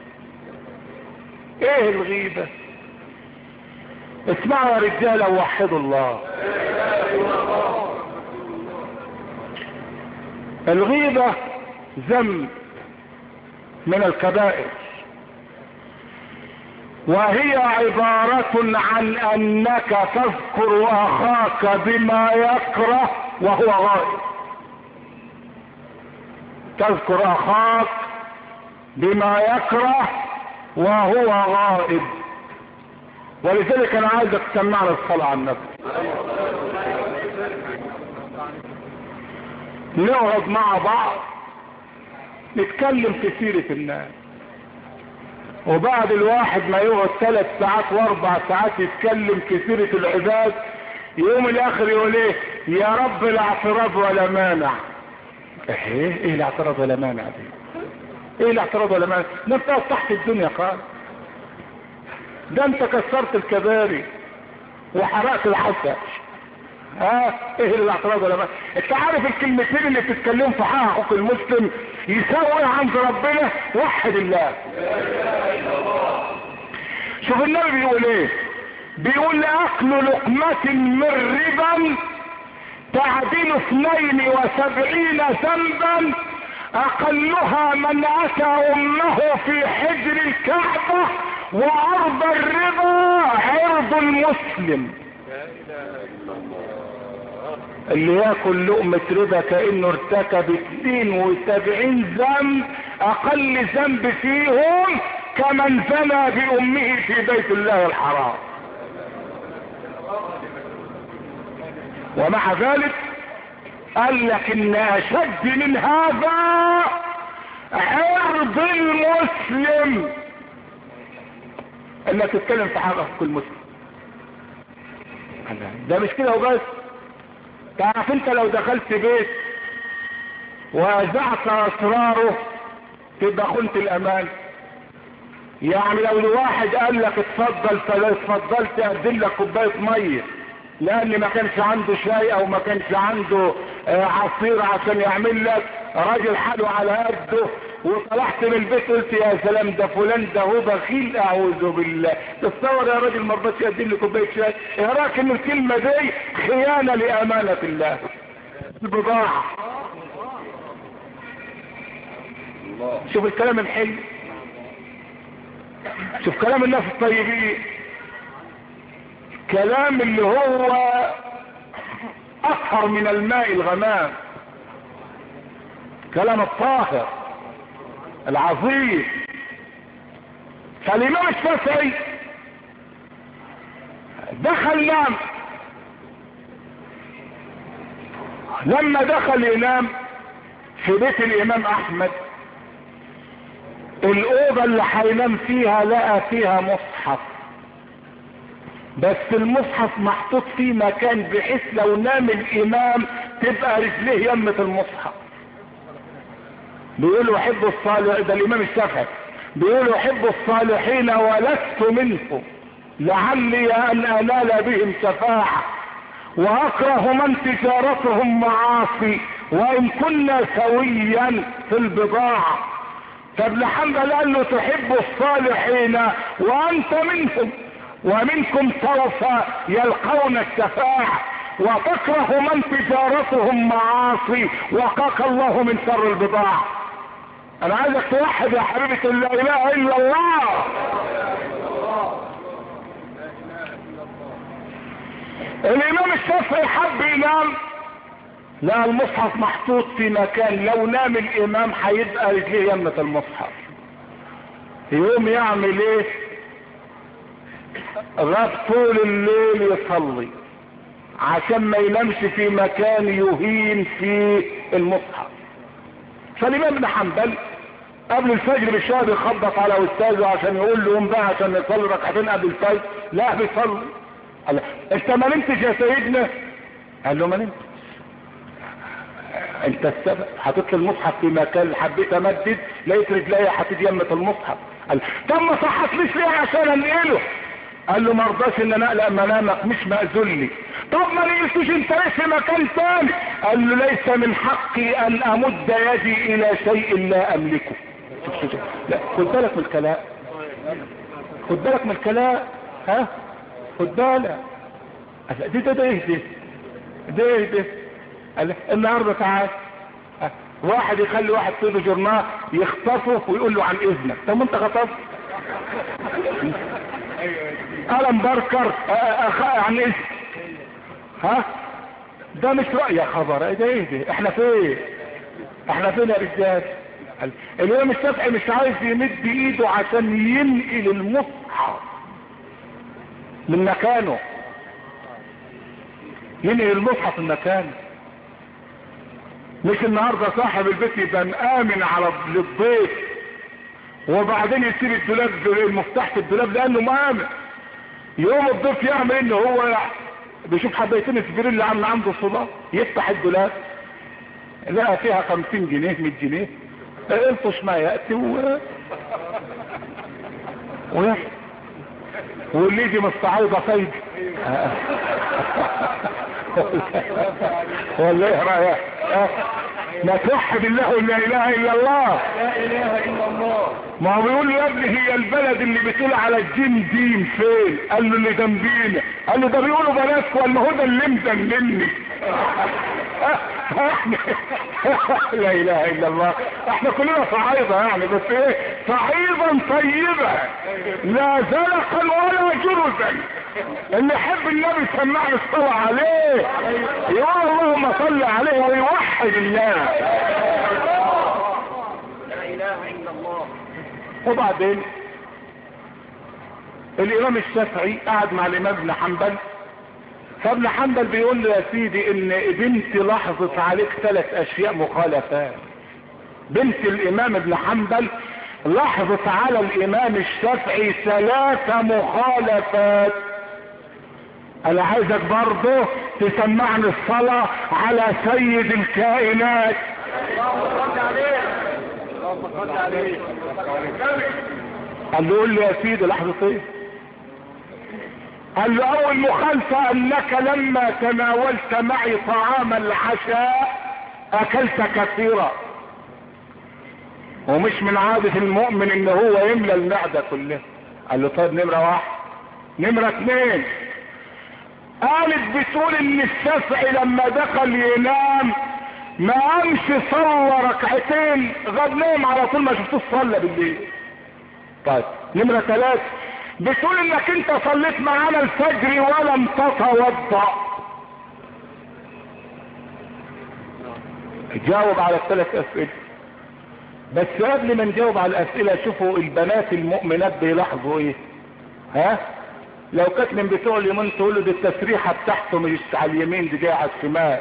ايه الغيبة؟ اسمعوا يا رجال ووحدوا الله. الغيبة ذنب من الكبائر، وهي عبارة عن انك تذكر اخاك بما يكره وهو غائب. تذكر اخاك بما يكره وهو غائب. ولذلك انا عايزك تسمعنا الصلاة على النبي. نقعد مع بعض نتكلم في سيرة الناس، وبعد الواحد ما يقعد 3 ساعات و4 ساعات يتكلم في سيرة العباد، يوم الاخر يقول ايه؟ يا رب لا اعتراض ولا مانع. ايه الاعتراض ولا مانع دي؟ ايه الاعتراض ولا مانع؟ ده انت تحت الدنيا خالص، ده انت كسرت الكباري وحرقت الحساش ايه الاعتراض ولا ما؟ انت عارف الكلمتين اللي بتتكلم في حقوق المسلم يساوي عند ربنا؟ وحد الله. شوف النبي بيقول ايه، بيقول اكل لقمة من ربا تعدل 72 ذنبا اقلها من اتى امه في حجر الكعبة وعرض الربا عرض المسلم. اللي ياكل لقمة ربا كأنه ارتكب 72 ذنب، اقل ذنب فيهم كمن زنى بامه في بيت الله الحرام. ومع ذلك قال لك ان اشد من هذا عرض المسلم، انك تتكلم في حقك المسلم. ده مش كده وبس، تعرف انت لو دخلت بيت وازعت اسراره تبقى خنت الامان. يعني لو الواحد قال لك اتفضل فلا اتفضلت اقدم لك كوبايه ميه لان ما كانش عنده شاي او ما كانش عنده عصير عشان يعمل لك، راجل حاله على قده، وطلعت من البيت قلت يا سلام ده فلان ده هو بخيل، اعوذ بالله. تتصور يا راجل ما رضاش يقدم لي كوبايه شاي؟ ايه رايك ان الكلمه دي خيانه لامانه الله؟ البضاعه. شوف الكلام الحلو، شوف كلام الناس الطيبين، كلام اللي هو اطهر من الماء الغمام، كلام الطاهر العظيم. فالامام الشافعي دخل نام، لما دخل ينام في بيت الامام احمد، الاوضه اللي هينام فيها لقى فيها مصحف، بس المصحف محطوط في مكان بحيث لو نام الامام تبقى رجليه يمة المصحف. بيقولوا احب الصالح، ده الامام الشافعي بيقولوا احب الصالحين ولست منهم لعلي ان انال بهم شفاعة، واكره من تجارتهم معاصي وان كنا سويا في البضاعة. فابن حنبل قال له تحب الصالحين وانت منهم ومنكم سوف يلقون الشفاعة، وتكره من تجارتهم معاصي وقاك الله من شر البضاعة. انا عايزك توحد يا حبيبة لا اله الا الله. الامام الشافعي حب ينام، لا المصحف محطوط في مكان لو نام الامام هيبقى رجليه يمة المصحف. يقوم يعمل ايه؟ غاب طول الليل يصلي عشان ما ينامش في مكان يهين في المصحف. فالامام ابن حنبل قبل الفجر بشويه بيخبط على استاذه عشان يقول له قوم بقى عشان نصلي ركعتين قبل الفجر. لا بيصلي. قال انت ما نمتش يا سيدنا؟ قال له ما نمتش. انت السبب، حطيت المصحف في مكان حبيت امدد لقيت رجلي حطيت يمة المصحف. قال طب ما صحتليش ليه عشان انقله؟ قال له ما رضاش ان انا اقلق منامك، مش مأذون لي. طب ما لقيتوش انت ليه في مكان تاني؟ قال له ليس من حقي ان امد يدي الى شيء لا املكه. لا خد بالك من الكلام، خد بالك من الكلام، ها خد بالك. ده ايه ده قال النهارده تعال واحد يخلي واحد في ايده جورنال يخطفه ويقول له عن اذنك. طب ما انت خطفت. ألم بركر عن اذن، ها ده مش رأي يا خبر. ده ايه ده؟ احنا فين يا رجال؟ الامام الشافعي مش عايز يمد ايده عشان ينقل المصحف من مكانه، ينقل المصحف من مكانه. مش النهارده صاحب البيت يبقى مآمن على الضيف وبعدين يسيب الدولاب المفتاح في الدولاب لانه مآمن. يوم الضيف يعمل ان هو بيشوف حبايتين السبيرين اللي عنده صلاة، يفتح الدولاب لقى فيها 50 جنيه 100 جنيه، الطش ما يأتي واللي يجي مستعوضة فايدة. ولا ايه رايك؟ ما توحد الله ولا اله الا الله. لا اله الا الله. ما هو بيقول له يا ابني هي البلد اللي بتقول على الجيم دين فين؟ قال له اللي جنبينا. قال له ده بيقولوا بلاش ولا هو ده اللي مدللني. لا اله الا الله. احنا كلنا صعيدة يعني، بس ايه، صعيدا طيبة لا زلقا ولا جرزا. اللي يحب النبي سمعني الصلاة عليه يقول اللهم صل عليه ويوحد الله. لا اله الا الله. وبعدين الامام الشافعي قعد مع الامام ابن حنبل، فابن حنبل بيقول له يا سيدي ان بنتي لاحظت عليك 3 اشياء مخالفات. بنت الامام ابن حنبل لاحظت على الامام الشافعي 3 مخالفات. انا عايزك برضه تسمعني الصلاة على سيد الكائنات. اللهم صل عليه. اللهم صل عليه. قال له قول لي يا سيدي لحظة ايه؟ قال له اول مخالفة انك لما تناولت معي طعام العشاء اكلت كثيرا، ومش من عادة المؤمن ان هو يملى المعدة كلها. قال له طيب نمرة 1. نمرة 2 قالت بتقول ان الشافعي لما دخل ينام ما قامش صلى ركعتين، غاب نام على طول ما شفتوش صلى بالليل. طيب نمرة 3 بتقول انك انت صليت معانا الفجر ولم تتوضأ. جاوب على ال3 اسئلة. بس قبل ما نجاوب على الاسئلة شوفوا البنات المؤمنات بيلاحظوا ايه. ها لو كانت من بتوع اليمين تقول له دي التسريحة بتاعته مش على اليمين دي جايه على الشمال.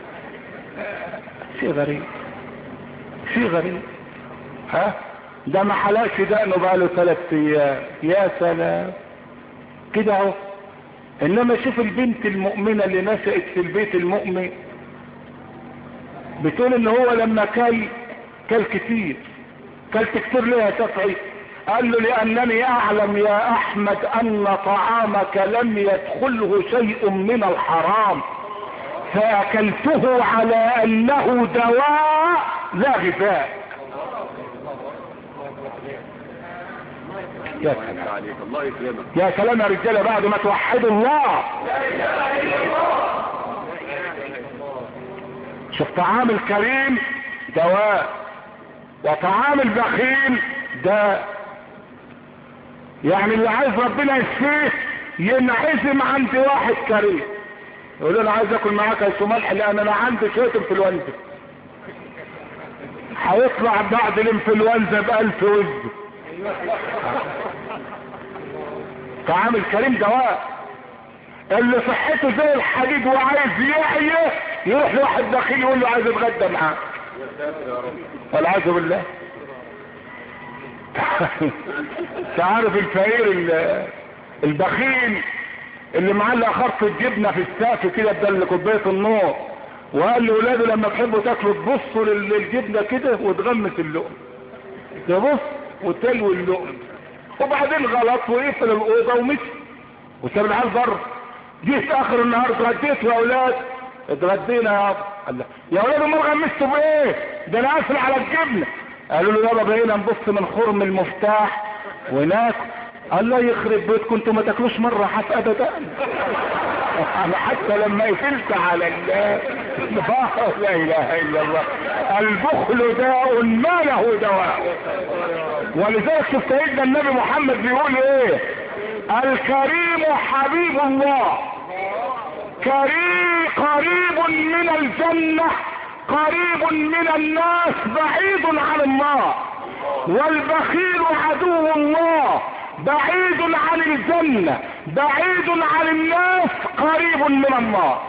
شيء غريب، شيء غريب. ها ده ما حلاش دقنه بقاله 3 ايام. يا سلام كده اهو. انما شوف البنت المؤمنة اللي نشأت في البيت المؤمن بتقول ان هو لما كل كتير. كلت كتير ليه يا شافعي؟ قال له لانني اعلم يا احمد ان طعامك لم يدخله شيء من الحرام فاكلته على انه دواء لا غذاء. يا سلام الله يكرمك. يا سلام يا رجاله بعد ما توحدوا الله. شوف طعام الكريم دواء وطعام البخيل داء. يعني اللي عايز ربنا يشفيه ينعزم عند واحد كريم يقول له انا عايز اكل معاك يا ملح لان انا عندي شويه انفلونزا. هيطلع بعد الانفلونزا ب1000 وزن. طعام الكريم دواء. اللي صحته زي الحديد وعايز يحيى يروح لواحد بخيل يقول له عايز اتغدى معاه. والعياذ بالله. تعرف الفقير البخيل اللي معلق خرطة الجبنة في السقف كده بدل كوباية النور وقال لاولاده لما تحبوا تاكلوا تبصوا للجبنة كده وتغمس اللقم، تبص وتلوي اللقم، وبعدين غلط وقفل الأوضة ومشي وساب العيال بره. جيت اخر النهار اتغديت يا اولاد. اتغدينا يا ابا. قال له يا اولاد امال غمستوا بايه؟ ده انا قافل على الجبنه. قالوا له يابا بقينا نبص من خرم المفتاح وناكل. الله يخرب بيتكم انتوا ما تاكلوش مره حف ابدا. انا حتى لما قفلت على الله لا اله الا الله. البخل داء ما له دواء. ولذلك شوف سيدنا النبي محمد بيقول ايه؟ الكريم حبيب الله قريب من الجنة قريب من الناس بعيد عن الله، والبخيل عدو الله بعيد عن الجنة بعيد عن الناس قريب من الله.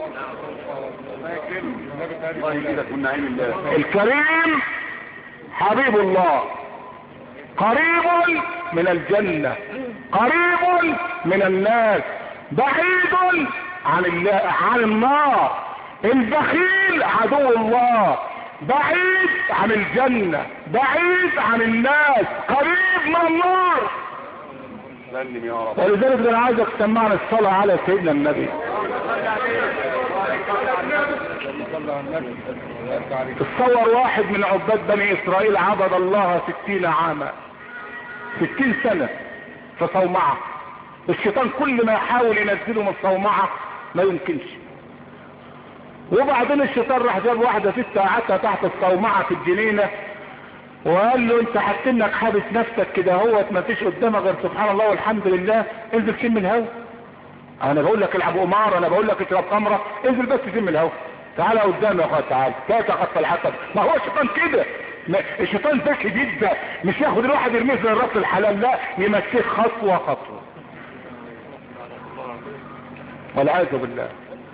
الكريم حبيب الله قريب من الجنة قريب من الناس بعيد عن النار. البخيل عدو الله بعيد عن الجنة بعيد عن الناس قريب من النار. ولذلك انا عايزك تسمعنا الصلاة على سيدنا النبي. تصور واحد من عباد بني اسرائيل عبد الله 60 عاما، 60 سنة في صومعة. الشيطان كل ما يحاول ينزله من الصومعة ما يمكنش. وبعدين الشيطان راح جاب واحدة ست قعدتها تحت الصومعة في الجنينة وقال له انت حتى انك حابس نفسك كده هوت ما فيش قدامك غير سبحان الله والحمد لله، انزل شم الهوا. انا بقول لك العب قمار، انا بقول لك اشرب خمره، انزل بس شم الهوا. تعالى قدامي يا اخويا، تعالى لا تخطى الحسب. ما هو الشيطان كده، الشيطان ذكي جدا، مش ياخد الواحد يرميه زي الراس الحلال، لا يمشيه خطوه خطوه. والعياذ بالله.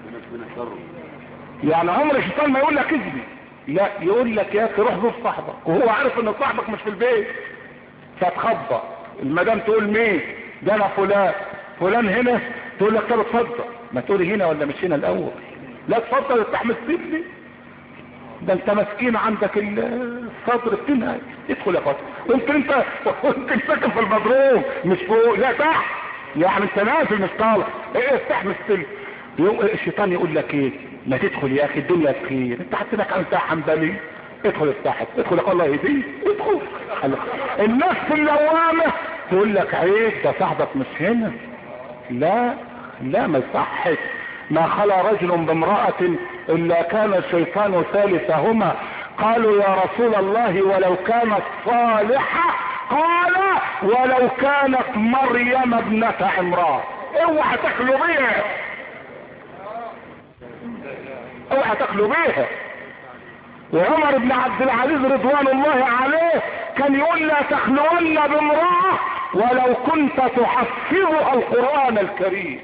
يعني عمر الشيطان ما يقول لك اذني، لا يقول لك يا اخي روح زور صاحبك وهو عارف ان صاحبك مش في البيت، فتخبى المدام تقول مين ده؟ انا فلان. فلان هنا؟ تقول لك طب اتفضل. ما تقولي هنا ولا مش هنا الاول؟ لا اتفضل استحمل سيبني، ده انت مسكين عندك الصدر بتنهي. ادخل يا فاطمه، ويمكن انت ساكن في المضروب مش فوق، لا تحت، يعني انت نازل مش طالع. ايه استحمل سيبني. الشيطان يقول لك ايه؟ ما تدخل يا اخي الدنيا بخير، انت حسيتك انت حنبلي، ادخل افتحت، ادخل يا الله يهديك، ادخل. النفس اللوامه تقول لك عيب ده صاحبك مش هنا، لا لا ما يصحش. ما خلا رجل بامرأة الا كان الشيطان ثالثهما. قالوا يا رسول الله ولو كانت صالحة؟ قال ولو كانت مريم ابنة عمران. اوعى تخلو بيها، اوعى تخلو بيها. وعمر بن عبد العزيز رضوان الله عليه كان يقول لا تخلون بامرأة ولو كنت تحفظها القرآن الكريم.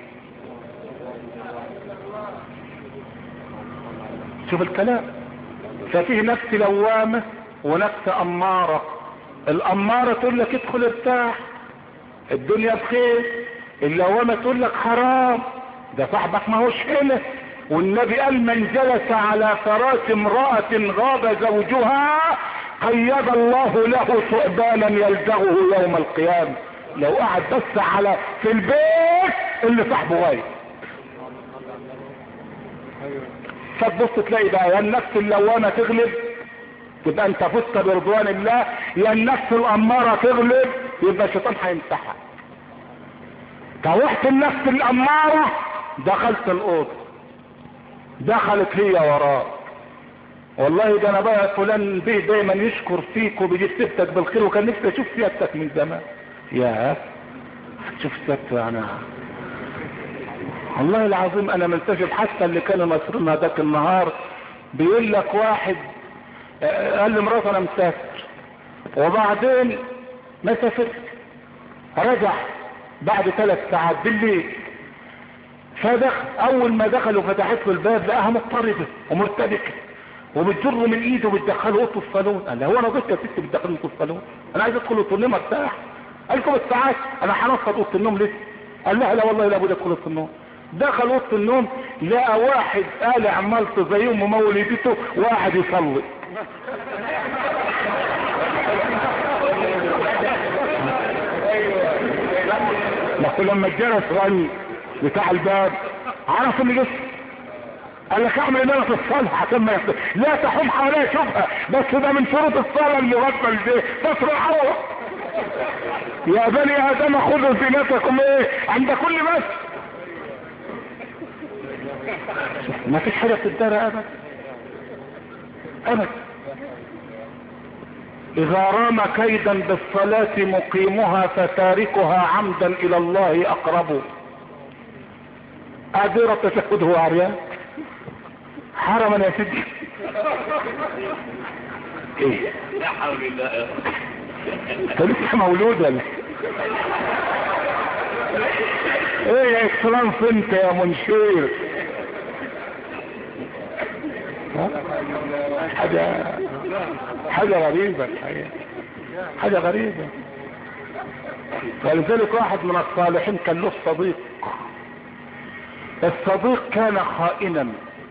شوف الكلام. ففيه نفس لوامة ونفس أمارة. الأمارة تقول لك ادخل ارتاح الدنيا بخير، اللوامة تقول لك حرام ده صاحبك ما هوش هنا. والنبي قال من جلس على فراش امرأة غاب زوجها قيد الله له ثعبانا يلدغه يوم القيامة. لو قعد بس على في البيت اللي صاحبه غايب. فتبص تلاقي بقى يا النفس اللوامة تغلب تبقى انت فزت برضوان الله، يا النفس الامارة تغلب يبقى الشيطان هيمسحها. توحت النفس الامارة دخلت الاوضه، دخلت هي وراك. والله ده انا بقى فلان بيه دايما يشكر فيك وبيجيب سيرتك بالخير، وكان نفسي اشوف سيادتك من زمان. يا شوف سيادته يعني والله العظيم انا منتجب. حتى اللي كانوا مسرون هذاك النهار بيقول لك واحد قال لي مرات انا مسافر، وبعدين ما سافرت، رجع بعد 3 ساعات بالليل. فدخل، اول ما دخل وفتحت له الباب لقاها مضطربه ومرتبكه وبتجره من ايده وبتدخله اوضه الصالون. قال له هو انا ضيف يا ستي بتدخلني اوضه الصالون؟ انا عايز ادخل اوضه النوم ارتاح. قال لكم الساعات انا هنفض اوضه النوم لسه. قال لها لا والله لابد ادخل اوضه النوم. دخل اوضه النوم لقى واحد قالع ملط زي ام مولدته وقاعد يصلي. لما الجرس غني بتاع الباب عرف اللي جسم. قال لك اعمل ان انا في الصلاة عشان ما يحصل. لا تحوم حواليها شوفها، بس ده من شروط الصلاة اللي غفل دي تصرع هو. يا بني ادم خذوا زينتكم ايه عند كل بس. ما فيش حاجة تدار ابدا ابدا. اذا رام كيدا بالصلاة مقيمها فتاركها عمدا الى الله اقرب. قادرة تشهده عريان حرما يا سيدي. ايه لا حول الله. انت لسه مولودة ايه يا اكسلانس انت يا منشير؟ حاجة غريبة، حاجة غريبة. ولذلك واحد من الصالحين كان له صديق. الصديق كان خائنا،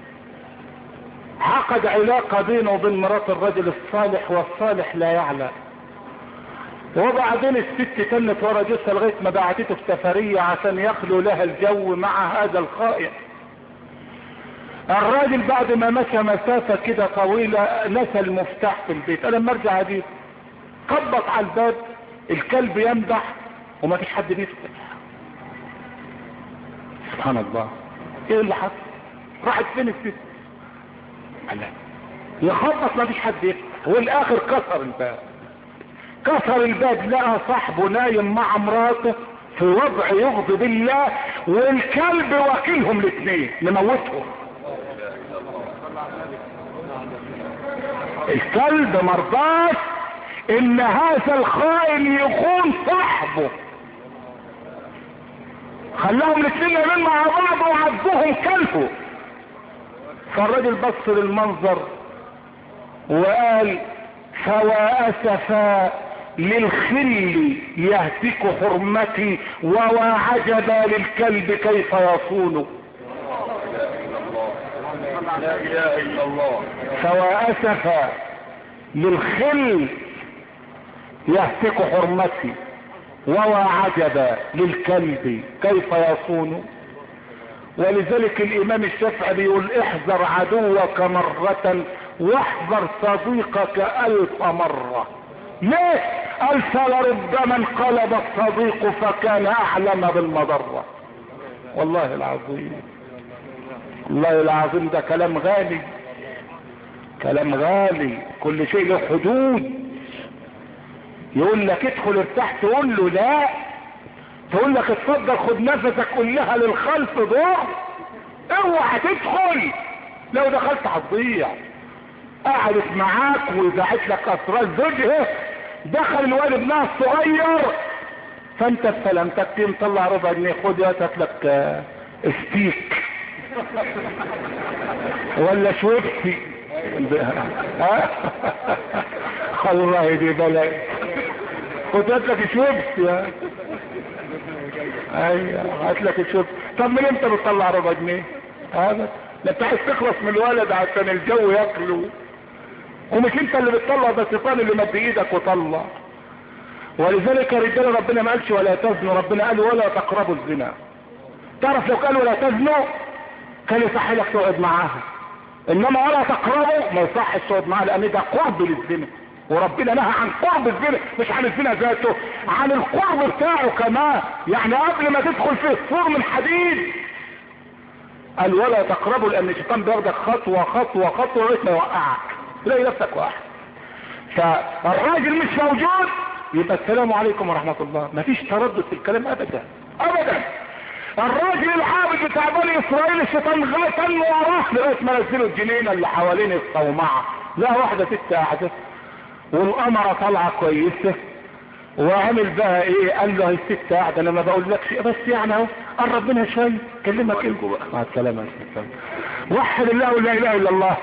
عقد علاقة بينه وبين مرات الرجل الصالح والصالح لا يعلم. وبعدين الست تنت ورا جثة لغاية ما بعتته في سفرية عشان يخلو لها الجو مع هذا الخائن. الراجل بعد ما مشى مسافة كده طويلة نسى المفتاح في البيت. انا لما ارجع ادير خبط على الباب، الكلب يمدح وما فيش حد بيفتح. سبحان الله، ايه اللي حصل؟ راحت فين الست؟ لا يخبط ما فيش حد يفتح، والاخر كسر الباب. كسر الباب لقى صاحبه نايم مع مراته في وضع يغضب الله، والكلب وكيلهم الاثنين نموتهم. الكلب مرضاش ان هذا الخائن يخون صاحبه، خلاهم الاثنين يمين مع بعض وعضهم كلبه. فالراجل بص للمنظر وقال فوا اسفا للخل يهتك حرمتي ووا عجبا للكلب كيف يصون. لا اله الا الله. فوا اسفا للخل يهتك حرمتي ووا عجبا للكلب كيف يصون. ولذلك الامام الشافعي بيقول احذر عدوك مرة واحذر صديقك 1000 مرة. ليه؟ قال فلربما انقلب الصديق فكان اعلم بالمضرة. والله العظيم، والله العظيم ده كلام غالي، كلام غالي. كل شيء له حدود. يقول لك ادخل ارتاح تقول له لا، تقول لك اتفضل خد نفسك قول لها للخلف دور، اوعى تدخل، لو دخلت هتضيع. قعدت معاك وزعت لك اسرار زوجها، دخل الوالد ابنها الصغير فانت استلمتك تيم طلع ربع جنيه خد يا لك ستيك ولا شويبسي والله دي بلاش، خد لك شويبسي. ايوه هات لك شويبسي. طب من امتى بتطلع ربع جنيه؟ هذا لا انت عايز تخلص من الولد عشان الجو ياكله، ومش انت اللي بتطلع، ده الشيطان اللي مد ايدك وطلع. ولذلك يا رجاله ربنا ما قالش ولا تزنوا، ربنا قال ولا تقربوا الزنا. تعرف لو قال ولا تزنوا كان يصح لك تقعد معاها، انما ولا تقربوا ما يصحش تقعد معاها، لان ده قرب للزنا، وربنا نهى عن قرب الزنا مش عن الزنا ذاته، عن القرب بتاعه كمان. يعني قبل ما تدخل فيه سور من حديد قال ولا تقربوا، لان الشيطان بياخدك خطوه خطوه خطوه لغايه ما يوقعك، تلاقي نفسك واحد. فالراجل مش موجود يبقى السلام عليكم ورحمه الله، مفيش تردد في الكلام ابدا ابدا. الراجل العابد بتاع بني اسرائيل الشيطان غلطن وراه لغايه ما نزلوا الجنينه اللي حوالين الصومعه، لا واحده ست قاعده والقمره طالعه كويسه، وعمل بقى ايه؟ قال له هي الست قاعده انا ما بقولكش بس يعني اهو قرب منها شويه كلمك انت بقى مع السلامه. وحد الله ولا اله الا الله.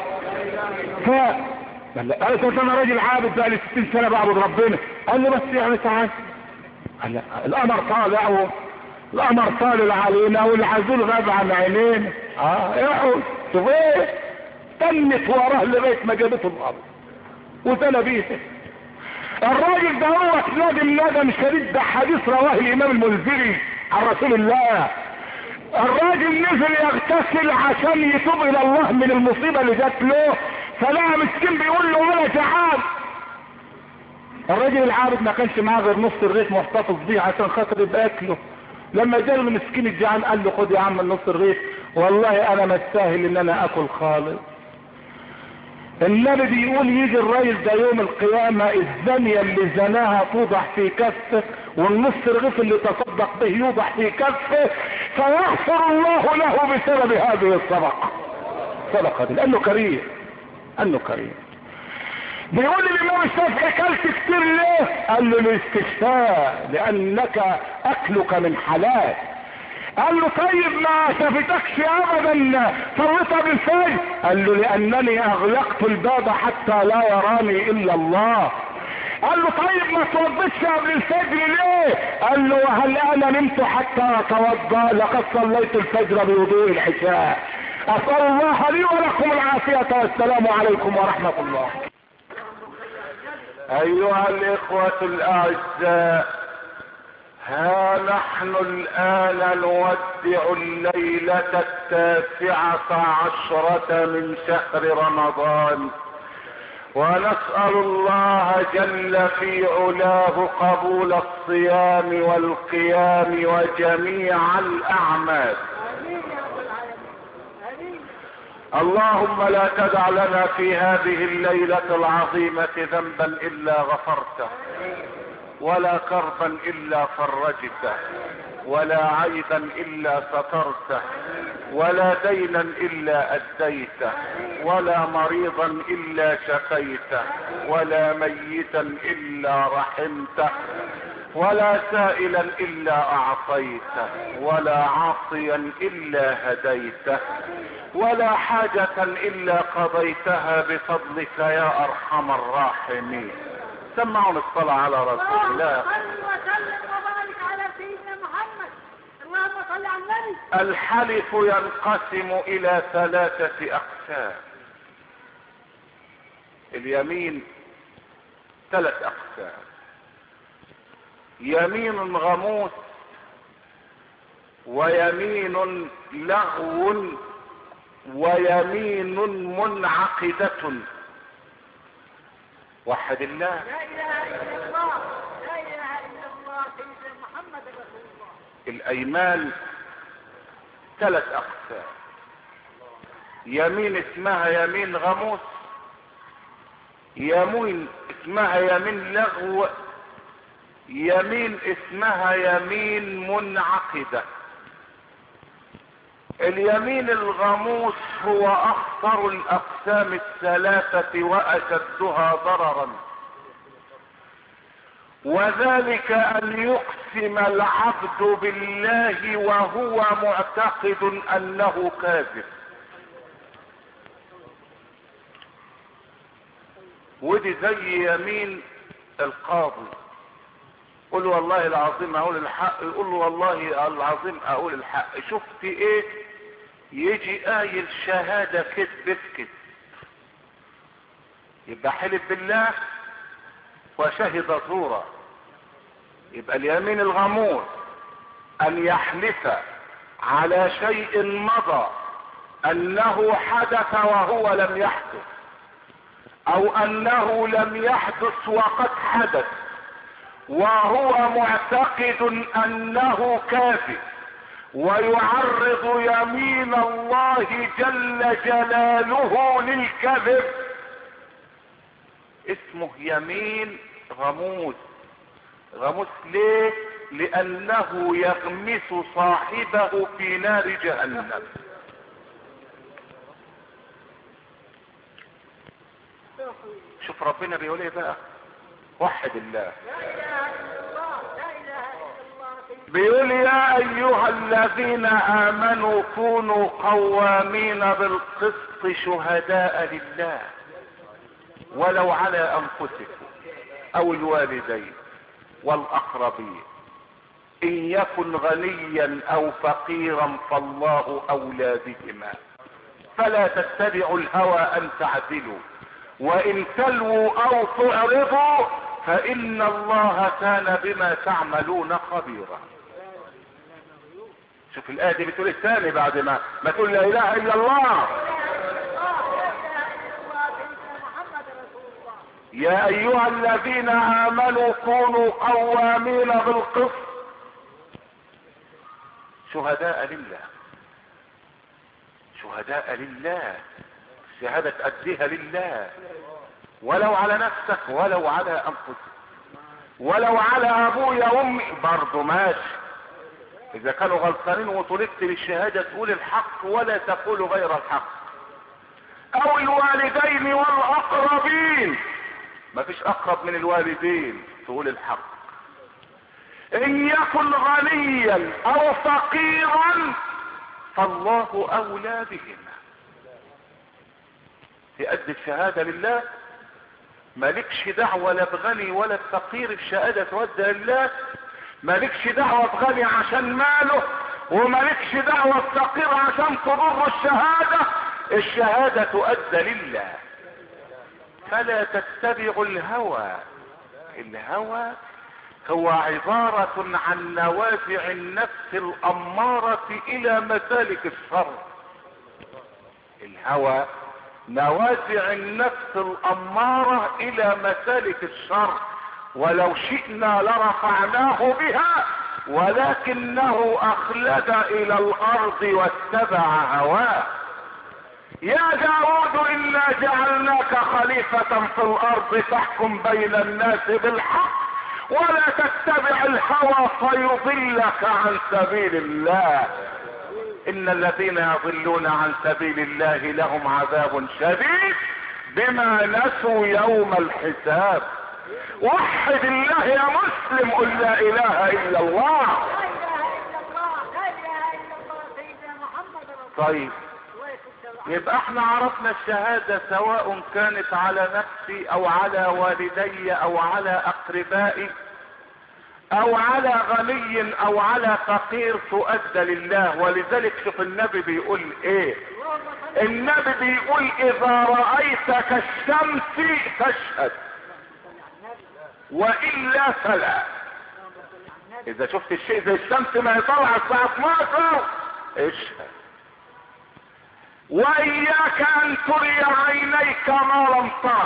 قال انا راجل عابد بقى لي 60 سنه بعبد ربنا. قال له بس يعني تعال. قال لا القمر طالع القمر طالع علينا والعزول غاب عن عينينا. اقعد شوف ايه، تنت وراه لغايه ما جابته الارض وزنى بيته. الراجل ده هو ندم شديد، ده حديث رواه الامام المنذري عن رسول الله. الراجل نزل يغتسل عشان يتوب الى الله من المصيبه اللي جات له، فلقى مسكين بيقول له ولا جعان. الراجل العابد ما كانش معاه غير نص الرغيف محتفظ بيه عشان خاطر يبقى اكله. لما جاء المسكين الجعان قال له خد يا عم النص الرغيف، والله انا مستاهل ان انا اكل خالص. النبي بيقول يجي الراجل ده يوم القيامة الزانية اللي زناها توضع في كفه، والنص الرغيف اللي تصدق به يوضع في كفه، فيغفر الله له بسبب هذه الصدقة. صدقة دي لانه كريم، انه كريم. بيقول الامام الشافعي كلت كتير ليه؟ قال له الاستشفاء، لانك اكلك من حلال. قال له طيب ما شافتكش ابدا صليتها بالفجر؟ قال له لانني اغلقت الباب حتى لا يراني الا الله. قال له طيب ما توضيتش قبل الفجر ليه؟ قال له وهل انا نمت حتى اتوضا؟ لقد صليت الفجر بوضوء العشاء. اسال الله لي ولكم العافيه والسلام عليكم ورحمه الله. ايها الاخوه الاعزاء، ها نحن الآن نودع الليلة 19 من شهر رمضان، ونسأل الله جل في علاه قبول الصيام والقيام وجميع الأعمال. اللهم لا تدع لنا في هذه الليلة العظيمة ذنبا إلا غفرته، ولا كربا إلا فرجته، ولا عيبا إلا سترته، ولا دينا إلا أديته، ولا مريضا إلا شفيته، ولا ميتا إلا رحمته، ولا سائلا إلا أعطيته، ولا عاصيا إلا هديته، ولا حاجة إلا قضيتها بفضلك يا أرحم الراحمين. سمعوا الصلاة على رسول الله. وسلم وبارك على سيدنا محمد. اللهم صل على النبي. الحلف ينقسم إلى 3 أقسام. اليمين 3 أقسام: يمين غموس، ويمين لغو، ويمين منعقدة. وحد الله. لا اله الا الله، لا اله الا الله، سيدنا محمد رسول الله. الايمان 3 اقسام: يمين اسمها يمين غموس، يمين اسمها يمين لغو، يمين اسمها يمين منعقدة. اليمين الغموس هو اخطر الاقسام 3 واشدها ضررا، وذلك ان يقسم العبد بالله وهو معتقد انه كاذب. ودي زي يمين القاضي، قل والله العظيم اقول الحق، يقول له والله العظيم اقول الحق. شفت ايه؟ يجي قايل شهادة كذب كذب، يبقى حلف بالله وشهد زورا. يبقى اليمين الغموس ان يحلف على شيء مضى انه حدث وهو لم يحدث، او انه لم يحدث وقد حدث، وهو معتقد انه كاذب، ويعرض يمين الله جل جلاله للكذب. اسمه يمين غموس. غموس ليه؟ لانه يغمس صاحبه في نار جهنم. شوف ربنا بيقول ايه بقى؟ وحد الله. بيقول يا ايها الذين امنوا كونوا قوامين بالقسط شهداء لله ولو على انفسكم او الوالدين والاقربين ان يكن غنيا او فقيرا فالله اولى بهما فلا تتبعوا الهوى ان تعدلوا وان تلووا او تعرضوا فان الله كان بما تعملون خبيرا. شوف الآية دي بتقول الثاني بعد ما تقول لا اله الا الله. يا ايها الذين امنوا كونوا قوامين بالقسط شهداء لله. شهداء لله، الشهادة تأديها لله ولو على نفسك ولو على انفسك ولو على ابويا وامي برضه ماشي. اذا كانوا غلطانين وطلبت بالشهادة تقول الحق ولا تقول غير الحق، او الوالدين والاقربين، ما فيش اقرب من الوالدين، تقول الحق. ان يكن غنيا او فقيرا فالله اولى بهما. تؤدي الشهادة لله، مالكش دعوة لا بغني ولا بفقير، الشهادة تودى لله. مالكش دعوة بغني عشان ماله، ومالكش دعوة بفقير عشان تضر الشهادة. الشهادة تؤدى لله. فلا تتبعوا الهوى. الهوى هو عبارة عن نوازع النفس الأمارة إلى مسالك الشر. الهوى نوازع النفس الأمارة إلى مسالك الشر، ولو شئنا لرفعناه بها ولكنه أخلد إلى الأرض واتبع هواه. يا داود إنا جعلناك خليفة في الأرض فاحكم بين الناس بالحق ولا تتبع الهوى فيضلك عن سبيل الله. إن الذين يضلون عن سبيل الله لهم عذاب شديد بما نسوا يوم الحساب. وحد الله يا مسلم، قل لا إله إلا الله. لا اله الا الله، لا اله الا الله سيدنا محمد رسول الله. طيب يبقى احنا عرفنا الشهادة سواء كانت على نفسي او على والدي او على اقربائي او على غني او على فقير تؤدى لله. ولذلك شوف النبي بيقول ايه؟ النبي بيقول اذا رأيت كالشمس فاشهد والا فلا. اذا شفت الشيء زي الشمس ما يطلع الساعة 12 اشهد. واياك ان تري عينيك ما لم تر.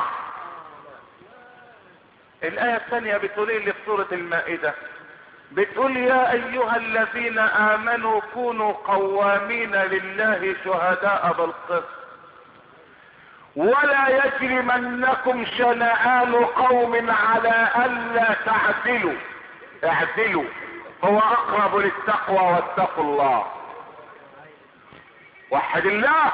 الايه الثانيه بتقول ايه اللي في سوره المائده؟ بتقول يا ايها الذين امنوا كونوا قوامين لله شهداء بالقسط ولا يجرمنكم شنآن قوم على الا تعدلوا. اعدلوا هو اقرب للتقوى واتقوا الله. وحد الله. لا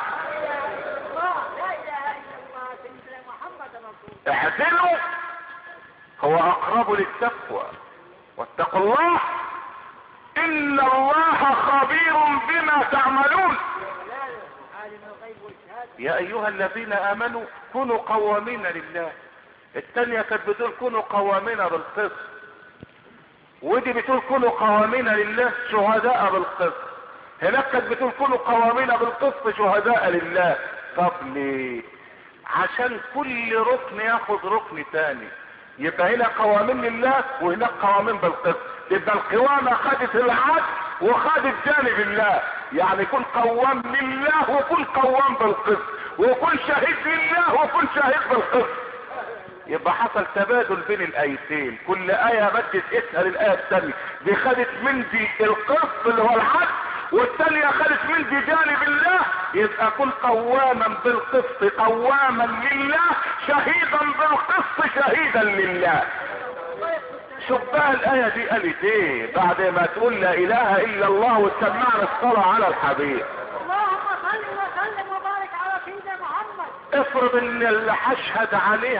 اله الا الله سيدنا محمد رسول الله. اعدلوا هو اقرب للتقوى واتقوا الله ان الله خبير بما تعملون. عالم الغيب والشهاده. يا ايها الذين امنوا كونوا قوامين لله. الثانية كانت بتقول كونوا قوامين بالقسط، ودي بتقول كونوا قوامين لله شهداء بالقسط. هناك كانت بتقول كونوا قوامين بالقسط شهداء لله. طب ليه؟ عشان كل ركن ياخد ركن تاني. يبقى هنا قوامين لله وهناك قوامين بالقسط. يبقى القوامة خدت العدل وخدت جانب الله. يعني كن قوام لله وكن قوام بالقسط، وكن شهيد لله وكن شهيد بالقسط. يبقى حصل تبادل بين الايتين. كل ايه بدت اسهل الايه الثانيه. دي خدت من دي القسط اللي هو العدل، والثانيه خدت من دي جانب الله. يبقى كن قواما بالقسط قواما لله، شهيدا بالقسط شهيدا لله. شوف بقى الايه دي قالت ايه بعد ما تقول لا اله الا الله وتسمعنا الصلاه على الحبيب. اللهم صل وسلم وبارك على سيدنا محمد. افرض ان اللي هشهد عليه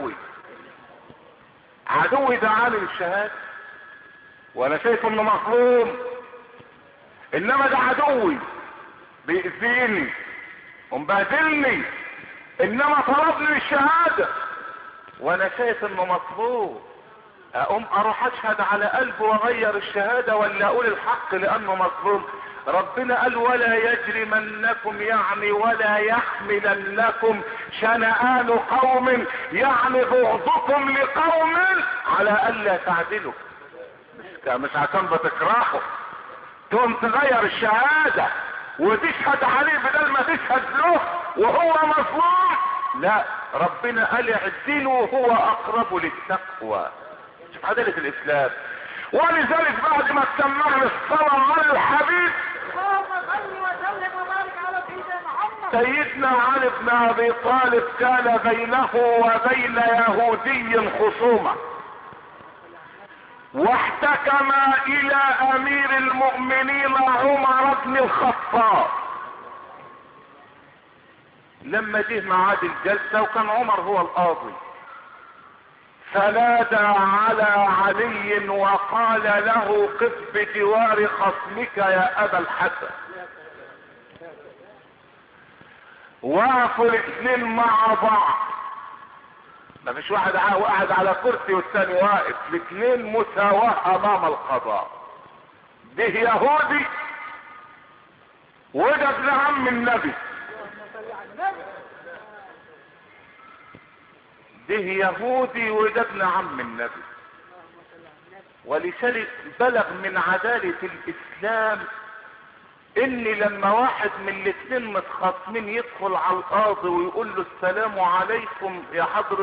عدوي دعاني للشهاده وانا شايف انه مظلوم، انما ده عدوي بيأذيني ومبهدلني، انما طلبني للشهاده وانا شايف انه مظلوم. اقوم اروح اشهد على قلبه واغير الشهاده ولا اقول الحق لانه مظلوم؟ ربنا قال ولا يجرمنكم، يعني ولا يحملنكم شنآن قوم، يعني بغضكم لقوم على الا تعدلوا. مش عشان بتكرهوا تقوم تغير الشهاده وتشهد عليه بدل ما تشهد له وهو مظلوم. لا، ربنا قال اعدلوا هو اقرب للتقوى. شوف عدالة الاسلام. ولذلك بعد ما سمعنا الصلاة على الحبيب اللهم صل وسلم وبارك على سيدنا محمد. سيدنا علي بن ابي طالب كان بينه وبين يهودي خصومة، واحتكم الى امير المؤمنين عمر بن الخطاب. لما جه معاد الجلسة وكان عمر هو القاضي، فنادى على علي وقال له قف بجوار خصمك يا ابا الحسن. وقفوا الاثنين مع بعض، ما فيش واحد قاعد على كرسي والثاني واقف، الاثنين مساواة امام القضاء. ده يهودي وده ابن عم النبي، ده يهودي وده ابن عم النبي. ولذلك بلغ من عدالة الاسلام ان لما واحد من الاتنين متخاصمين يدخل على القاضي ويقول له السلام عليكم يا حضرة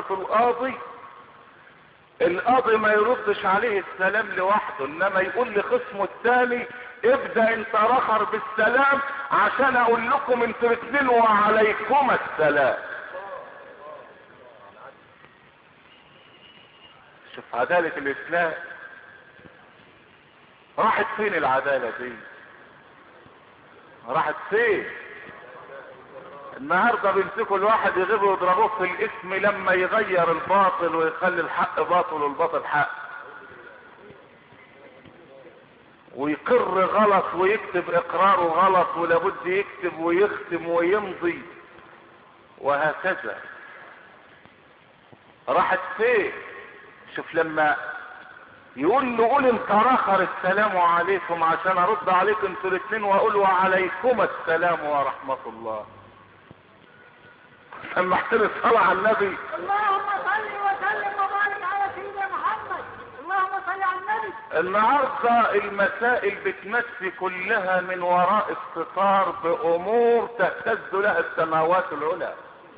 القاضي ما يردش عليه السلام لوحده، انما يقول لخصمه الثاني ابدأ انت رخر بالسلام عشان اقول لكم انتوا الاثنين وعليكم السلام. شوف عدالة الاسلام راحت فين العدالة دي؟ راحت فين؟ النهاردة بيمسكوا الواحد يغيبوا ويضربوه في الاسم لما يغير الباطل ويخلي الحق باطل والباطل حق، ويقر غلط ويكتب اقراره غلط ولابد يكتب ويختم ويمضي وهكذا. راحت فين؟ شوف لما يقول له قول انت رخر السلام عليكم عشان ارد عليكم انتوا الاثنين واقول وعليكم السلام ورحمة الله. سمحت لي الصلاة على النبي. اللهم صل وسلم وبارك على سيدنا محمد. اللهم صل على النبي. النهارده المسائل بتمشي كلها من وراء الستار بامور تهتز لها السماوات العلى.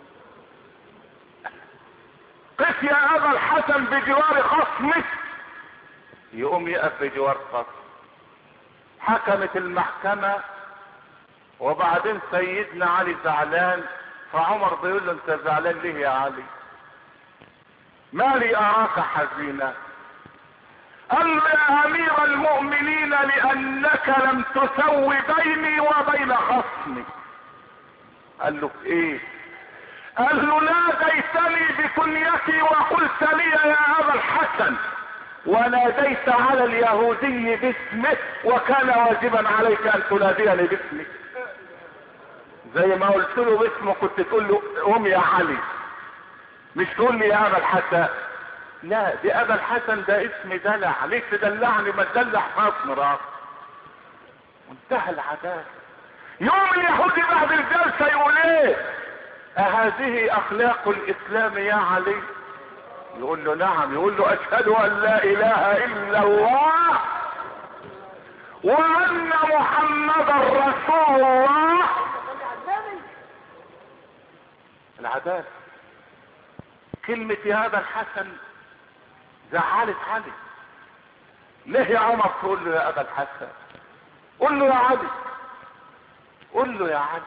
قف يا ابا الحسن بجوار خصمك، يقوم يقف بجوار خصم. حكمت المحكمة وبعدين سيدنا علي زعلان، فعمر بيقول له انت زعلان ليه يا علي؟ ما لي اراك حزينا؟ قال له يا امير المؤمنين لانك لم تسوي بيني وبين خصمي. قال له ايه؟ قال له ناديتني بكنيتي وقلت لي يا ابا الحسن وناديت على اليهودي باسمه وكان واجبا عليك ان تناديني باسمي. زي ما قلت له باسمه كنت تقول له قوم يا علي، مش تقول لي يا ابا الحسن. لا، دي ابا الحسن ده اسم دلع، ليك تدلعني؟ ما تدلع خصم راس. وانتهى العداله. يوم اليهودي بعد الجلسه يقول ايه؟ اهذه اخلاق الاسلام يا علي؟ يقول له نعم. يقول له اشهد ان لا اله الا الله وان محمدا رسول الله. العدالة. كلمة يا ابا الحسن زعلت علي. ليه يا عمر تقول له يا ابا الحسن؟ قول له يا علي، قول له يا علي.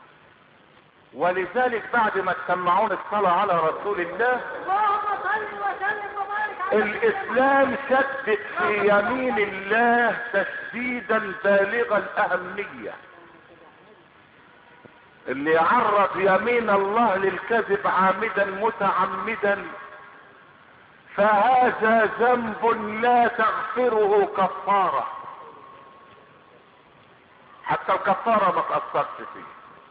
ولذلك بعد ما تسمعون الصلاة على رسول الله، اللهم صل وسلم وبارك على الاسلام شدد في يمين الله تشديدا بالغ الاهمية. اللي يعرض يمين الله للكذب عامدا متعمدا فهذا ذنب لا تغفره كفارة، حتى الكفارة ما تأثرش فيه،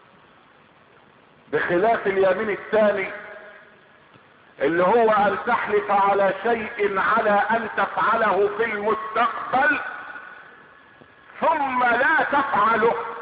بخلاف اليمين الثاني اللي هو ان تحلف على شيء على ان تفعله في المستقبل ثم لا تفعله